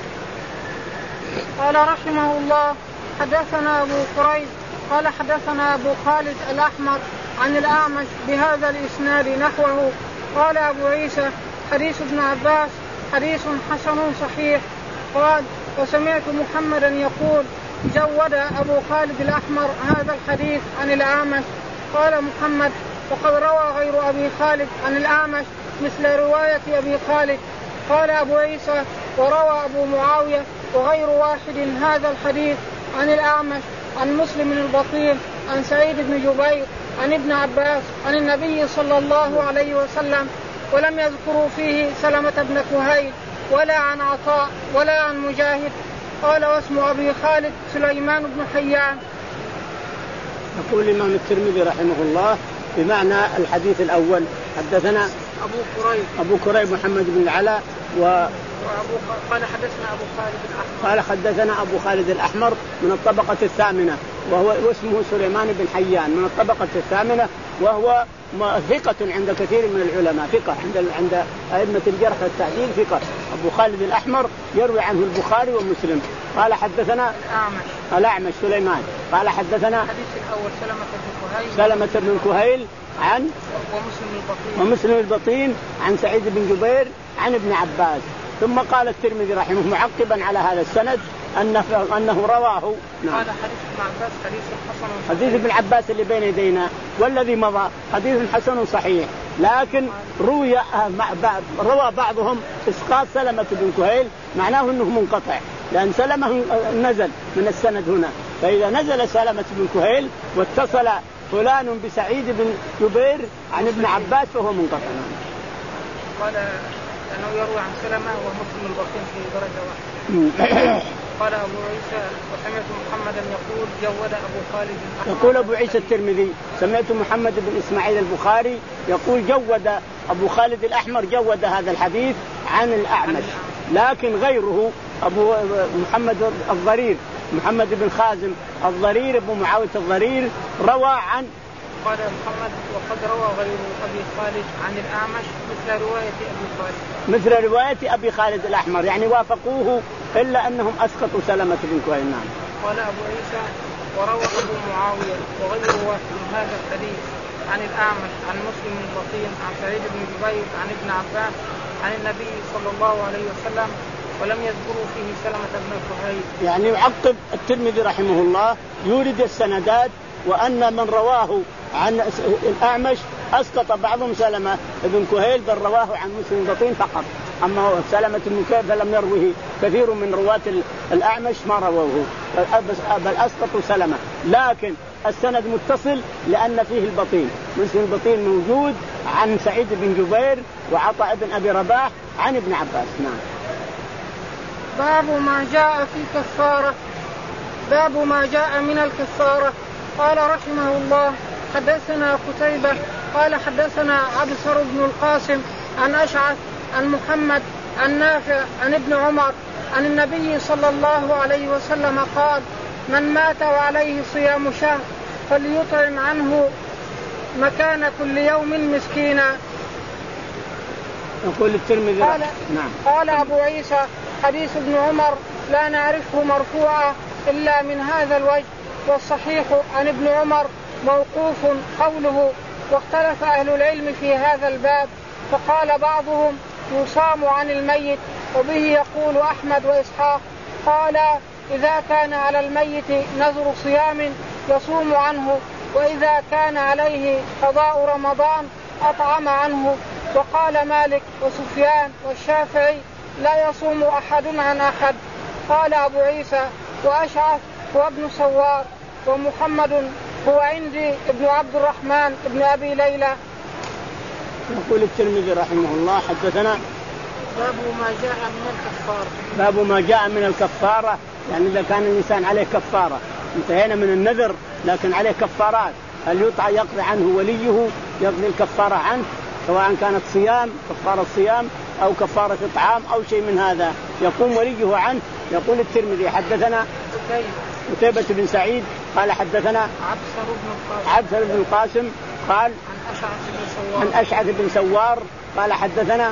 قال رحمه الله حدثنا أبو قريب قال حدثنا أبو خالد الأحمر عن الأعمش بهذا الإسناد نحوه. قال أبو عيسى حديث ابن عباس حديث حسن صحيح. قال وسمعت محمدا يقول جود أبو خالد الأحمر هذا الحديث عن الأعمش. قال محمد وقد روى غير أبي خالد عن الأعمش مثل رواية أبي خالد. قال أبو عيسى وروى أبو معاوية وغير واحد هذا الحديث عن الأعمش عن مسلم البطين عن سعيد بن جبير عن ابن عباس عن النبي صلى الله عليه وسلم، ولم يذكروا فيه سلمة بن كهيل ولا عن عطاء ولا عن مجاهد. قال واسم أبي خالد سليمان بن حيان. يقول الإمام الترمذي رحمه الله بمعنى الحديث الأول حدثنا أبو كريب أبو كريب محمد بن العلاء و قال حدثنا أبو خالد الأحمر قال حدثنا أبو خالد الأحمر من الطبقة الثامنة وهو اسمه سليمان بن حيان من الطبقة الثامنة، وهو ثقة عند كثير من العلماء، ثقة عند عند أئمة الجرح والتعديل ثقة. أبو خالد الأحمر يروي عنه البخاري ومسلم. قال حدثنا الأعمش الأعمش سليمان قال حدثنا الحديث الأول سلمة بن كهيل سلمة بن كهيل عن ومسلم البطين ومسلم البطين عن سعيد بن جبير عن ابن عباس. ثم قال الترمذي رحمه معقبا على هذا السند أنه, أنه رواه. نعم. قال حديث ابن عباس حديث حسن حديث ابن عباس اللي بين يدينا والذي مضى حديث حسن صحيح، لكن روي روى بعضهم إسقاط سلمة بن كهيل معناه أنه منقطع، لأن سلمة نزل من السند هنا، فإذا نزل سلمة بن كهيل واتصل فلان بسعيد بن جبير عن ابن عباس فهو منقطع. قال لأنه يروي عن سلمة ومسلم البطين في درجة واحدة. قال أبو عيسى وسمعت محمدا يقول جود أبو خالد الأحمر. يقول أبو عيسى الترمذي سمعت محمد بن إسماعيل البخاري يقول جود أبو خالد الأحمر جود هذا الحديث عن الأعمش، لكن غيره أبو محمد الضرير محمد بن خازم الضرير ابن معاوية الضرير روى عن. قال محمد وقد روى غير أبي خالد عن الأعمش مثل رواية أبي خالد مثل رواية أبي خالد الأحمر، يعني وافقوه إلا أنهم أسقطوا سلمة بن كهيل. قال أبو عيسى وروى أبو معاوية وغير واحد من هذا الحديث عن الأعمش عن مسلم البطين عن سعيد بن جبير عن ابن عباس عن النبي صلى الله عليه وسلم ولم يذكروا فيه سلمة بن كهيل. يعني يعقب الترمذي رحمه الله يورد السندات وأن من رواه عن الأعمش أسقط بعضهم سلمة بن كهيل بل رواه عن مسلم البطين فقط، أما سلمة بن كهيل فلم يروه كثير من رواة الأعمش ما رووه بل أسقطوا سلمة، لكن السند متصل لأن فيه البطين. مسلم البطين موجود عن سعيد بن جبير وعطاء بن أبي رباح عن ابن عباس. نعم. باب ما جاء في كفارة. باب ما جاء من الكفارة. قال رحمه الله حدثنا قتيبة قال حدثنا عبسر بن القاسم عن أشعث عن محمد عن نافع عن ابن عمر عن النبي صلى الله عليه وسلم قال من مات وعليه صيام شهر فليطعم عنه مكان كل يوم مسكينا. يقول الترمذي قال, نعم. قال أبو عيسى حديث ابن عمر لا نعرفه مرفوعا إلا من هذا الوجه، والصحيح عن ابن عمر موقوف قوله. واختلف أهل العلم في هذا الباب، فقال بعضهم يصام عن الميت وبه يقول أحمد وإسحاق. قال إذا كان على الميت نذر صيام يصوم عنه، وإذا كان عليه قضاء رمضان أطعم عنه. وقال مالك وسفيان والشافعي لا يصوم أحد عن أحد. قال أبو عيسى وأشعث هو ابن سوار ومحمد هو عندي ابن عبد الرحمن ابن أبي ليلى. يقول الترمذي رحمه الله حدثنا باب ما جاء من الكفارة. باب ما جاء من الكفارة، يعني إذا كان الإنسان عليه كفارة، انتهينا من النذر لكن عليه كفارات، هل يطع يقضي عنه وليه يقضي الكفارة عنه سواء كانت صيام كفارة صيام أو كفارة إطعام أو شيء من هذا يقوم وليه عنه. يقول الترمذي حدثنا قتيبة بن سعيد قال حدثنا عبسر بن القاسم قال عن أشعث بن سوار قال حدثنا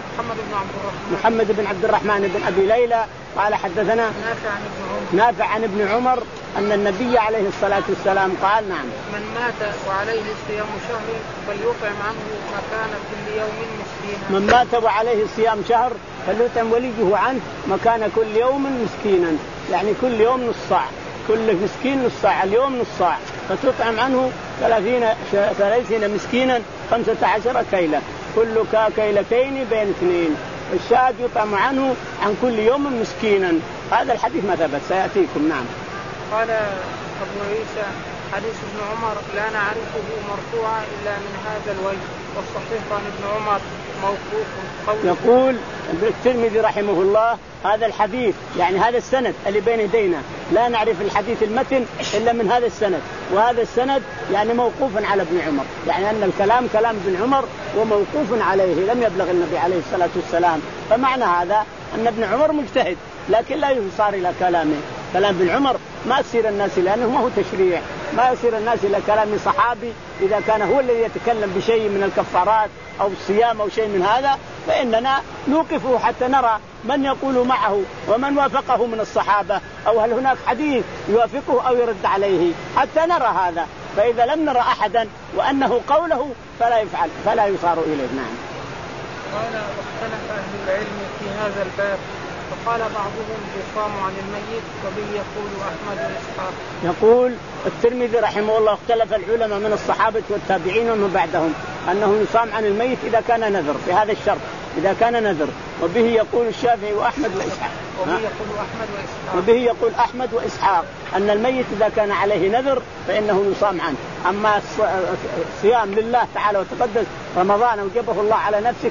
محمد بن عبد الرحمن بن أبي ليلى قال حدثنا نافع عن ابن عمر أن النبي عليه الصلاة والسلام قال نعم من مات وعليه صيام شهر فليطعم عنه مكان كل يوم مسكينا. من مات وعليه صيام شهر فليطعم وليه عنه مكان كل يوم مسكينا، يعني كل يوم نص صاع، كل مسكين نص صاع، اليوم نص صاع، فتطعم عنه ثلاثين ثلاثين مسكينا خمسة عشر كيلة، كل كيلتين بين اثنين. الشاهد يطعم عنه عن كل يوم مسكينا. هذا الحديث ما ثبت سيأتيكم. نعم. قال أبو عيسى حديث ابن عمر لا نعرفه مرفوعا إلا من هذا الوجه، والصحيح عن ابن عمر موقوف قوله. يقول الترمذي رحمه الله هذا الحديث يعني هذا السند اللي بين يدينا لا نعرف الحديث المتن إلا من هذا السند، وهذا السند يعني موقوف على ابن عمر، يعني أن الكلام كلام ابن عمر وموقوف عليه لم يبلغ النبي عليه الصلاة والسلام. فمعنى هذا أن ابن عمر مجتهد لكن لا يصار إلى كلامه، كلام ابن عمر ما يصير الناس لأنه ما هو تشريع، ما يصير الناس إلى كلام صحابي إذا كان هو الذي يتكلم بشيء من الكفارات أو الصيام أو شيء من هذا، فإننا نوقفه حتى نرى من يقول معه ومن وافقه من الصحابة، أو هل هناك حديث يوافقه أو يرد عليه حتى نرى هذا. فإذا لم نرى أحدا وأنه قوله فلا يفعل فلا يصار إليه. نعم. قال واختلف أهل العلم في هذا الباب، فقال بعضهم يصام عن الميت وبه يقول أحمد وإسحاق. يقول الترمذي رحمه الله اختلف العلماء من الصحابة والتابعين ومن بعدهم أنه يصام عن الميت إذا كان نذر في هذا الشرط، إذا كان نذر، وبه يقول الشافعي وأحمد وإسحاق. وبه يقول أحمد وإسحاق. وبه يقول أحمد وإسحاق أن الميت إذا كان عليه نذر فإنه يصام عنه. أما الصيام لله تعالى وتقدس رمضان أوجبه الله على نفسك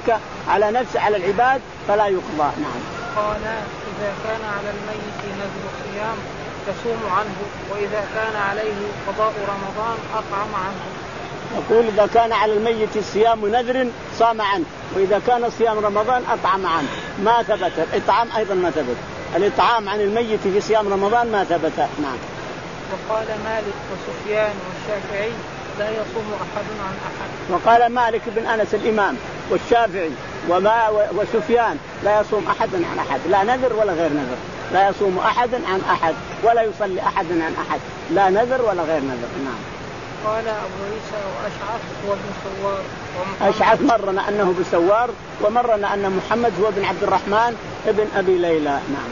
على نفسه على العباد فلا يقضى. نعم. قال إذا كان على الميت نذر صيام يصوم عنه، وإذا كان عليه قضاء رمضان أطعم عنه. يقول إذا كان على الميت صيام نذر صام عنه، وإذا كان صيام رمضان أطعم عنه. ما ثبت الإطعام أيضا ما ثبت، الإطعام عن الميت في صيام رمضان ما ثبت. نعم. وقال مالك وسفيان والشافعي لا يصوم أحد عن أحد. وقال مالك بن أنس الإمام والشافعي وما وسفيان لا يصوم أحد عن أحد، لا نذر ولا غير نذر، لا يصوم أحد عن أحد ولا يصلي أحد عن أحد، لا نذر ولا غير نذر. نعم. قال أبو عيسى وأشعث هو ابن سوار. أشعث مرنا أنه بسوار، ومرنا أن محمد هو بن عبد الرحمن ابن أبي ليلى. نعم.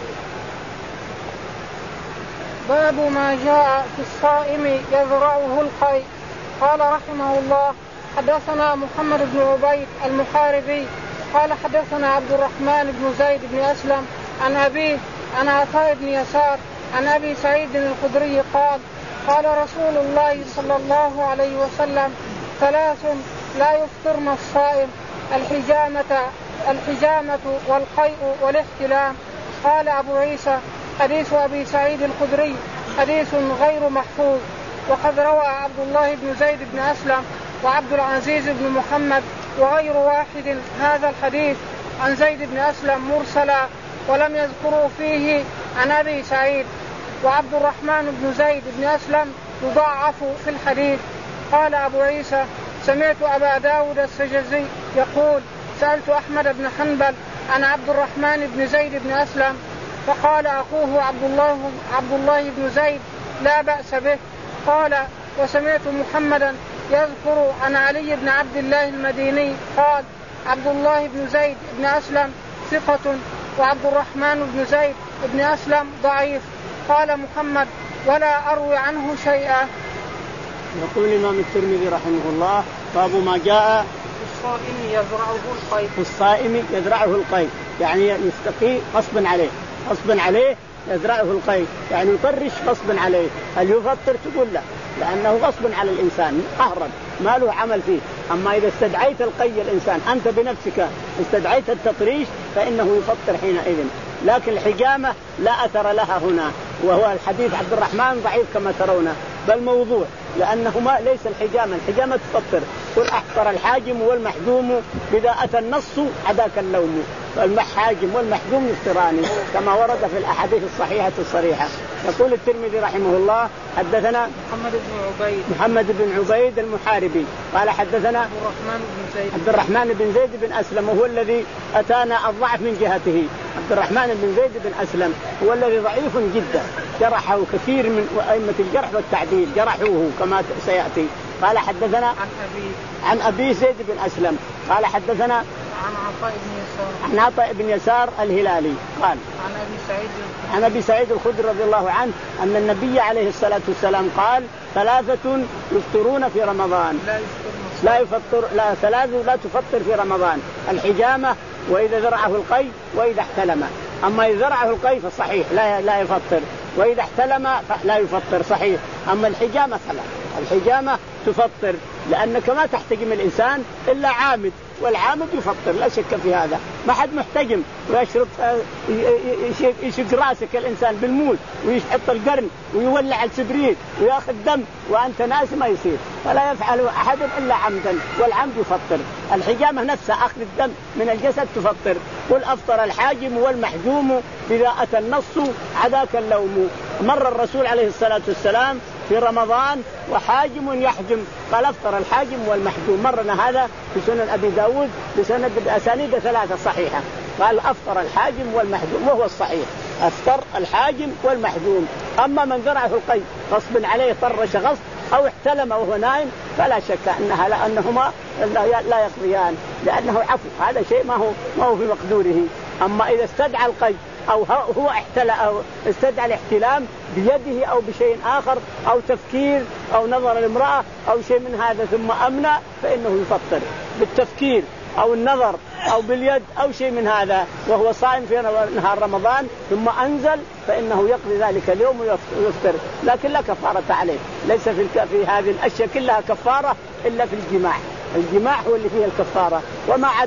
باب ما جاء في الصائم يذرعه القيء. قال رحمه الله حدثنا محمد بن عبيد المحاربي قال حدثنا عبد الرحمن بن زيد بن أسلم عن أبيه عن عطاء بن يسار عن أبي سعيد الخدري قال قال رسول الله صلى الله عليه وسلم ثلاث لا يفطرن الصائم الحجامة, الحجامة والقيء والاحتلام. قال أبو عيسى حديث أبي سعيد الخدري حديث غير محفوظ. وقد روى عبد الله بن زيد بن أسلم وعبد العزيز بن محمد وغير واحد هذا الحديث عن زيد بن أسلم مرسلا ولم يذكروا فيه عن أبي سعيد. وعبد الرحمن بن زيد بن أسلم يضاعف في الحديث. قال أبو عيسى سمعت أبا داود السجزي يقول سألت أحمد بن حنبل عن عبد الرحمن بن زيد بن أسلم فقال أخوه عبد الله, عبد الله بن زيد لا بأس به. قال وسمعت محمدا يذكر عن علي بن عبد الله المديني قال عبد الله بن زيد بن أسلم ثقة وعبد الرحمن بن زيد بن أسلم ضعيف. قال محمد ولا أروي عنه شيئا. يقول الإمام الترمذي رحمه الله باب ما جاء الصائم يذرعه القيء. الصائم يذرعه القيء يعني يستقي غصبا عليه، غصبا عليه يذرعه القيء يعني يطرش غصبا عليه. هل يفطر؟ تقول لا، لأنه غصب على الإنسان قهرا ما له عمل فيه. أما إذا استدعيت القي الإنسان أنت بنفسك استدعيت التطريش فإنه يفطر حينئذ. لكن الحجامة لا أثر لها هنا، وهو الحديث عبد الرحمن ضعيف كما ترون، بل موضوع، لأنه ما ليس الحجامة، الحجامة تفطر. قل أحضر الحاجم والمحجوم بذا أتى النص عداك اللوم، فالحاجم والمحجوم يفطران كما ورد في الأحاديث الصحيحة الصريحة. يقول الترمذي رحمه الله حدثنا محمد بن عبيد محمد بن عبيد المحاربي قال حدثنا عبد الرحمن بن زيد عبد الرحمن بن زيد بن أسلم وهو الذي أتانا الضعف من جهته. عبد الرحمن بن زيد بن أسلم هو الذي ضعيف جدا، جرحه كثير من أئمة الجرح والتعديل، جرحوه كما سيأتي. قال حدثنا عن أبي عن أبي زيد بن أسلم قال حدثنا عن عطاء بن يسار عن عطاء بن يسار الهلالي قال عن أبي سعيد عن أبي سعيد الخدري رضي الله عنه أن النبي عليه الصلاة والسلام قال ثلاثة يفطرون في رمضان لا يفطر لا يفطر لا ثلاثة لا تفطر في رمضان: الحجامة، وإذا ذرعه القي، وإذا احتلم. أما إذا ذرعه القي فصحيح لا لا يفطر، وإذا احتلم فلا يفطر صحيح. أما الحجامة فلا، الحجامة تفطر، لأنك ما تحتجم الإنسان إلا عامد، والعامد يفطر لا شك في هذا. ما حد محتجم ويشرط يشق راسك الإنسان بالمول ويحط القرن ويولع السبريت ويأخذ دم وأنت ناس، ما يصير، فلا يفعل أحد إلا عمدا، والعمد يفطر. الحجامة نفسها أخذ الدم من الجسد تفطر. قل أفطر الحاجم والمحجوم بذا أتى النص عداك اللوم. مر الرسول عليه الصلاة والسلام في رمضان وحاجم يحجم، قال أفطر الحاجم والمحجوم. مرنا هذا في سنن أبي داود بسند بأسانيد ثلاثة صحيحة، قال أفطر الحاجم والمحجوم، وهو الصحيح، أفطر الحاجم والمحجوم. أما من ذرعه القي غصب عليه طرش غصب أو احتلم وهو نائم فلا شك أنها لأنهما لا يقضيان، لأنه عفو، هذا شيء ما هو ما هو في مقدوره. أما إذا استدعى القي أو هو احتل أو استدعى الاحتلام بيده أو بشيء آخر أو تفكير أو نظر الامرأة أو شيء من هذا ثم أمنى فإنه يفطر بالتفكير أو النظر أو باليد أو شيء من هذا وهو صائم في نهار رمضان ثم أنزل، فإنه يقضي ذلك اليوم ويفطر، لكن لا كفارة عليه. ليس في, في هذه الأشياء كلها كفارة إلا في الجماع، الجماع هو اللي فيه الكفارة، وما عداه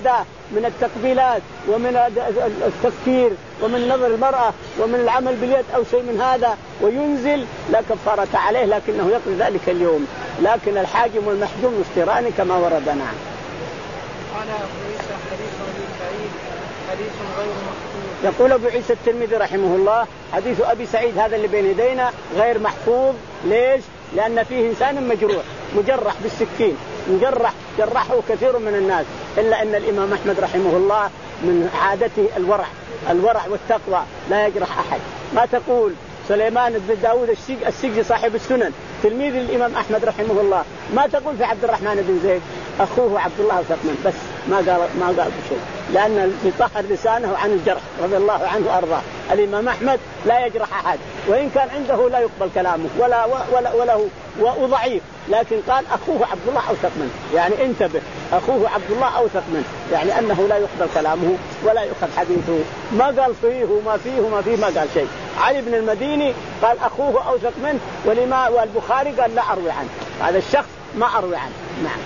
من التقبيلات ومن التفكير ومن نظر المرأة ومن العمل باليد أو شيء من هذا وينزل لا كفارة عليه، لكنه يقضي ذلك اليوم. لكن الحاجم والمحجوم يفطران كما وردنا. قال أبو عيسى حديث أبي سعيد حديث غير محفوظ. يقول أبو عيسى الترمذي رحمه الله حديث أبي سعيد هذا اللي بين يدينا غير محفوظ. ليش؟ لأن فيه إنسان مجروح مجرح بالسكين، مجرح جرحه كثير من الناس، إلا أن الإمام أحمد رحمه الله من عادته الورع الورع والتقوى لا يجرح أحد. ما تقول سليمان بن داود السجي صاحب السنن تلميذ الإمام أحمد رحمه الله، ما تقول في عبد الرحمن بن زيد أخوه عبد الله سقمان، بس ما قال ما قال بشيء، لأن يطهر لسانه عن الجرح رضي الله عنه وأرضاه. الإمام أحمد لا يجرح أحد، وإن كان عنده لا يقبل كلامه ولا ولا وله وضعيف، لكن قال أخوه عبد الله أوثق منه، يعني انتبه أخوه عبد الله أوثق منه، يعني أنه لا يقبل كلامه ولا يؤخذ حديثه. ما قال فيه وما فيه وما فيه، ما قال شيء. علي بن المديني قال أخوه أوثق منه، ولما والبخاري قال لا أروي عنه، هذا الشخص ما أروي عنه. نعم.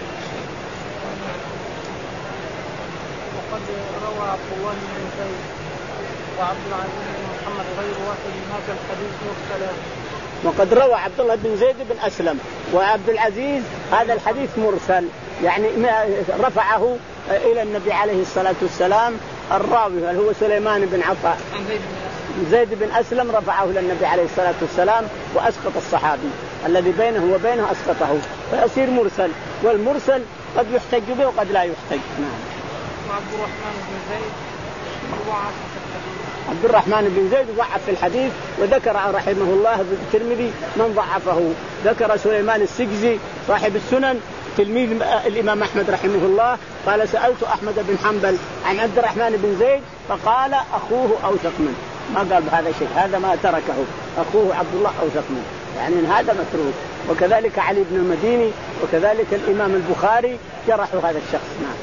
وقد روى عبد الله بن زيد وعبد العزيز بن محمد غير واحد من هذا الحديث مرسلا. وقد روى عبد الله بن زيد بن أسلم وعبد العزيز هذا الحديث مرسل، يعني رفعه إلى النبي عليه الصلاة والسلام الراوي هو سليمان بن عطاء. زيد بن أسلم رفعه إلى النبي عليه الصلاة والسلام وأسقط الصحابي الذي بينه وبينه أسقطه، فيصير مرسل، والمرسل قد يحتج به وقد لا يحتج. نعم. وعبد الرحمن بن زيد ضعف في الحديث. عبد الرحمن بن زيد ضعف في الحديث، وذكر رحمه الله في الترمذي من ضعفه. ذكر سليمان السجزي صاحب السنن تلميذ الإمام أحمد رحمه الله قال سألت أحمد بن حنبل عن عبد الرحمن بن زيد فقال أخوه أوثق منه، ما قال بهذا شيء، هذا ما تركه، أخوه عبد الله أوثق منه، يعني من هذا متروك. وكذلك علي بن المديني وكذلك الإمام البخاري جرحوا هذا الشخص. نعم.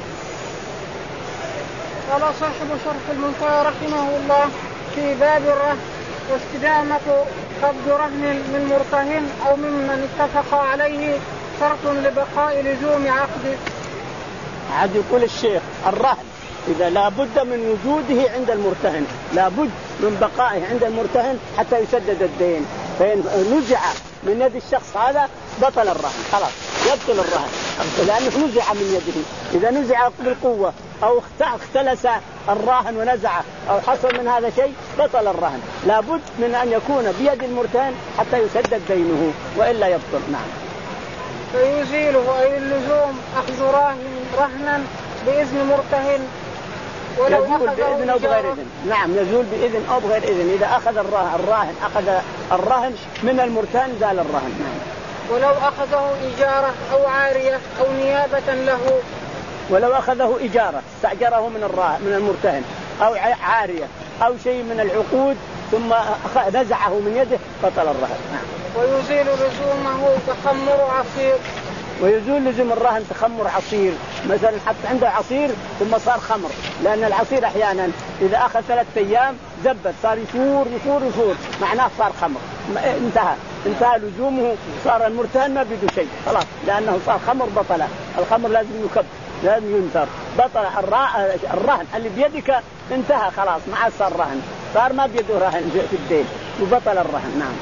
قال صاحب شرح المنتهى رحمه الله في باب الرهن واستدامة قبض رهن من مرتهن أو ممن اتفق عليه شرط لبقاء لزوم عقده. عاد يقول الشيخ الرهن إذا لا بد من وجوده عند المرتهن، لا بد من بقائه عند المرتهن حتى يسدد الدين، فإن نزع من يد الشخص هذا بطل الرهن، خلاص يبطل الرهن، لأنه نزع من يده. إذا نزع بالقوة أو اختلس الراهن ونزعه أو حصل من هذا شيء بطل الرهن، لا بد من أن يكون بيد المرتهن حتى يسدد دينه وإلا يبطل. نعم. فيزيله أي اللزوم أخذ راهن رهنا بإذن مرتهن ولو يزول بإذن أو بغير إذن. نعم يزول بإذن أو بغير إذن. إذا أخذ الراهن, الراهن أخذ الرهن من المرتهن زال الرهن. نعم. ولو أخذه إجارة أو عارية أو نيابة له. ولو أخذه إجارة استأجره من الراهن من المرتهن أو عارية أو شيء من العقود ثم نزعه من يده بطل الرهن. نعم. ويزيل لزومه تخمر عصير. ويزول لزوم الرهن تخمر عصير، مثلا حط عنده عصير ثم صار خمر، لأن العصير أحيانا إذا أخذ ثلاثة أيام زبد صار يفور يفور يفور معناه صار خمر، انتهى انتهى لزومه، صار المرتهن ما بيده شيء خلاص، لأنه صار خمر بطل. الخمر لازم يكب لازم ينثر، بطل الرهن اللي بيدك انتهى خلاص ما عاد صار رهن، صار ما بيده رهن في الدين وبطل الرهن. نعم.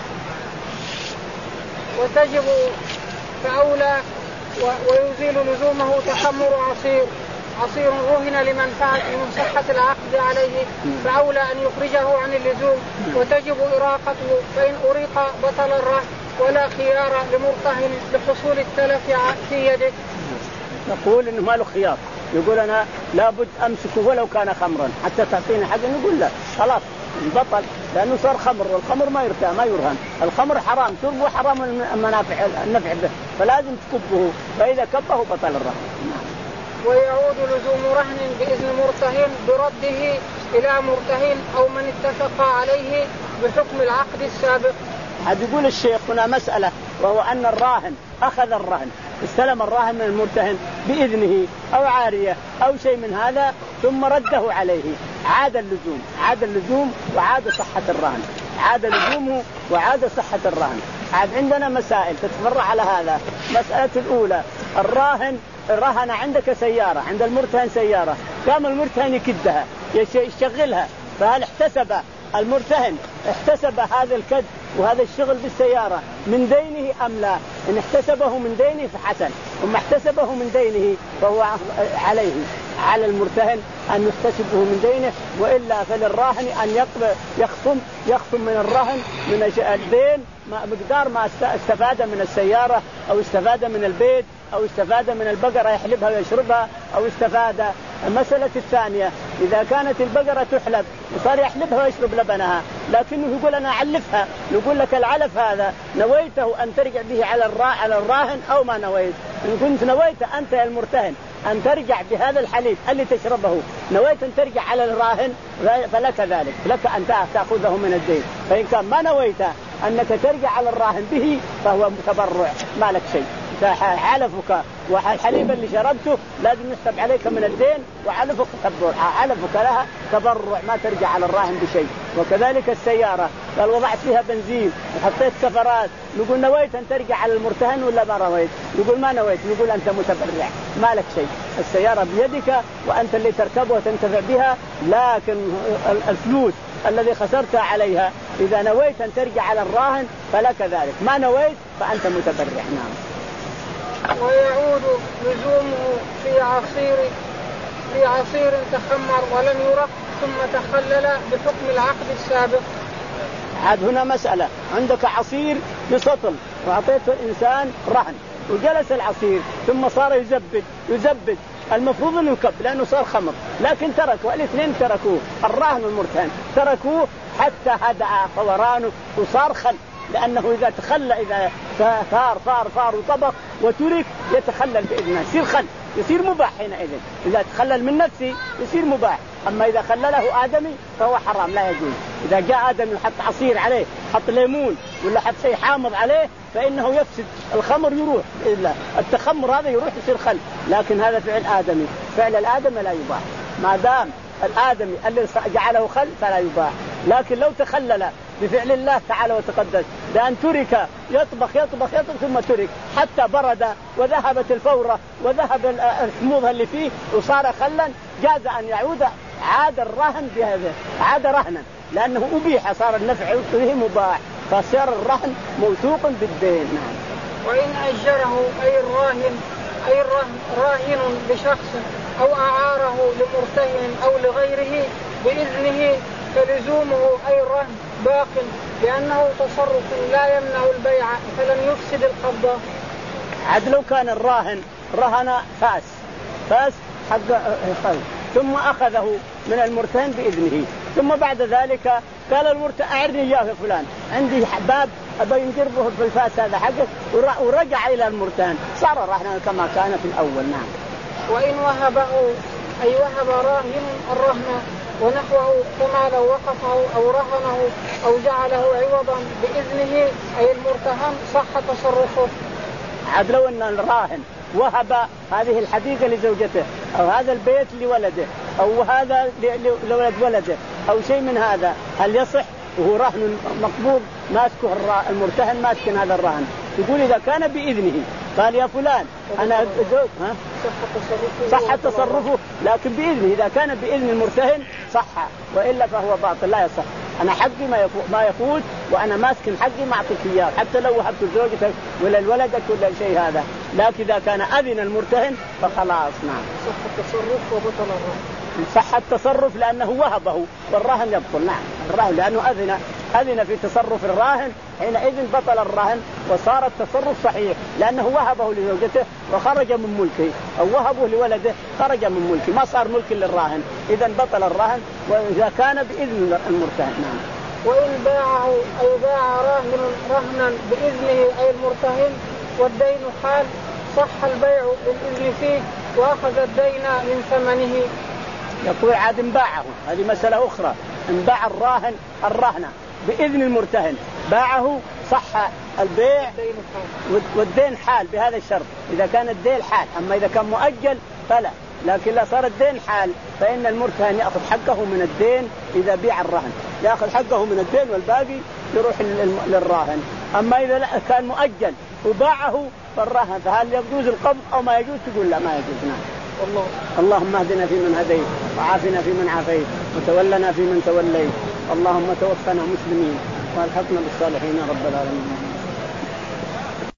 وتجب فأولى ويزيل لزومه تخمر عصير عصير رهن لمنفعة من صحة العقد عليه، فأولى أن يخرجه عن اللزوم، وتجب إراقته، فإن أريق بطل الرهن ولا خيار لمرتهن لحصول التلف في يده. نقول إنه ما له خيار، يقول أنا لابد أمسكه ولو كان خمرا حتى تعطيني حاجة، نقول لا خلاص بطل، لأنه صار خمر، والخمر ما يرتاح ما يرهن، الخمر حرام شربه حرام المنافع النفع به، فلازم تكبه، فإذا كبه بطل الرهن. ويعود لزوم رهن بإذن مرتهن برده إلى مرتهن أو من اتفق عليه بحكم العقد السابق. عاد يقول الشيخ هنا مسألة، وهو أن الراهن أخذ الرهن استلم الراهن من المرتهن بإذنه أو عارية أو شيء من هذا ثم رده عليه، عاد اللزوم عاد اللزوم وعاد صحة الرهن، عاد لزومه وعاد صحة الرهن. عاد عندنا مسائل تتفرع على هذا. مسألة الأولى، الراهن رهن عندك سيارة، عند المرتهن سيارة، قام المرتهن يكدها يشغلها، فهل احتسب المرتهن احتسب هذا الكد وهذا الشغل بالسيارة من دينه أم لا؟ إن احتسبه من دينه فحسن، وما احتسبه من دينه فهو عليه على المرتهن أن يحتسبه من دينه، وإلا فللراهن أن يخصم يخصم من الرهن من الدين مقدار ما استفاد من السيارة أو استفاد من البيت أو استفاد من البقرة يحلبها ويشربها أو استفاد. المسألة الثانية إذا كانت البقرة تحلب وصار يحلبها ويشرب لبنها لكنه يقول أنا أعلفها، نقول لك العلف هذا نويته أن ترجع به على على الراهن أو ما نويت؟ إن كنت نويت أنت يا المرتهن أن ترجع بهذا الحليب اللي تشربه نويت أن ترجع على الراهن فلك ذلك، لك أن تأخذه من الدين. فإن كان ما نويت أنك ترجع على الراهن به فهو تبرع ما لك شيء، علفك والحليب اللي شربته لازم يحسب عليك من الدين، وعلفك تبرع علفك لها تبرع ما ترجع على الراهن بشيء. وكذلك السيارة قال وضعت فيها بنزين وحطيت سفرات، نقول نويت أن ترجع على المرتهن ولا ما نويت؟ نقول ما نويت، نقول أنت متبرع ما لك شيء، السيارة بيدك وأنت اللي تركبها وتنتفع بها، لكن الفلوس الذي خسرتها عليها إذا نويت أن ترجع على الراهن فلك ذلك، ما نويت فأنت متبرع. نعم. ويعود لزومه في عصير في عصير تخمر ولم يرق ثم تخلل بحكم العقد السابق. عاد هنا مسألة، عندك عصير بسطل وأعطيته إنسان رهن وجلس العصير ثم صار يزبد يزبد المفروض أنه يكب لأنه صار خمر، لكن تركوا الاثنين تركوه الراهن والمرتهن تركوه حتى هدأ فورانه وصار خل، لأنه إذا تخلى إذا ثار ثار ثار وطبق وترك يتخلل بإذنه يصير خل يصير مباح حينئذ، إذا تخلل من نفسه يصير مباح، أما إذا خلله آدمي فهو حرام لا يجوز. إذا جاء آدمي وحط عصير عليه حط ليمون ولا حط شيء حامض عليه فإنه يفسد، الخمر يروح إلا التخمر هذا يروح يصير خل، لكن هذا فعل آدمي، فعل الآدمي لا يباح ما دام الآدمي اللي جعله خل فلا يباح. لكن لو تخلل بفعل الله تعالى وتقدس لأن ترك يطبخ يطبخ يطبخ ثم ترك حتى برد وذهبت الفورة وذهب الحموضة اللي فيه وصار خلا، جاز أن يعود عاد الرهن بهذا عاد رهنا لأنه أبيح صار النفع به مباح فصار الرهن موثوق بالدين. وإن أجره أي الراهن أي الرهن راهن بشخص أو أعاره لمرتهن أو لغيره بإذنه فلزومه أي الرهن باق لأنه تصرف لا يمنع البيع فلم يفسد القبضة. عاد لو كان الراهن رهن فاس فاس حق ثم أخذه من المرتهن بإذنه ثم بعد ذلك قال المرتهن أعرني إياه يا فلان عندي باب أبي ينجربه في الفاس هذا حقه ورجع إلى المرتهن صار رهنا كما كان في الأول. نعم. وإن وهبه أي وهب راهن الرهن ونحوه كما لو وقفه أو رهنه أو جعله عوضا بإذنه أي المرتهن صح تصرفه. عاد لو أن الراهن وهب هذه الحديقة لزوجته أو هذا البيت لولده أو هذا لولد ولده أو شيء من هذا هل يصح وهو رهن مقبوض ماسكه المرتهن ماسكن هذا الرهن؟ يقول إذا كان بإذنه قال يا فلان أنا زوج ها صح تصرفه لكن بإذنه، إذا كان بإذن المرتهن صح وإلا فهو باطل لا يصح. أنا حقي ما ما يفوت وأنا ماسكن حقي ما أعطيك إياه حتى لو وهبت زوجتك ولا الولدك ولا الشيء هذا، لكن إذا كان أذن المرتهن فخلاص. نعم. صح التصرف وبطل الرهن. صح التصرف لأنه وهبه والرهن يبطل. نعم الرهن لأنه أذن أذن في تصرف الراهن حينئذ بطل الرهن وصار التصرف صحيح لأنه وهبه لزوجته وخرج من ملكه أو وهبه لولده خرج من ملكه ما صار ملك للراهن إذن بطل الرهن وإذا كان بإذن المرتهن. نعم. وإن باعه أي باع راهن رهنا بإذنه أي المرتهن والدين حال صح البيع بالإذن فيه وأخذ الدين من ثمنه. يقول عاد باعه هذه مسألة أخرى، ان باع الراهن الرهن بإذن المرتهن باعه صح البيع والدين حال بهذا الشرط إذا كان الدين حال، أما إذا كان مؤجل فلا، لكن لا صار الدين حال فإن المرتهن يأخذ حقه من الدين إذا بيع الرهن يأخذ حقه من الدين والباقي يروح للراهن. أما إذا كان مؤجل وباعه فالرهن فهل يجوز القبض أو ما يجوز؟ تقول لا ما يجوز. نعم. والله. اللهم اهدنا فيمن هديت وعافنا فيمن عافيت وتولنا فيمن توليت، اللهم توفنا مسلمين والحقنا بالصالحين يا رب العالمين.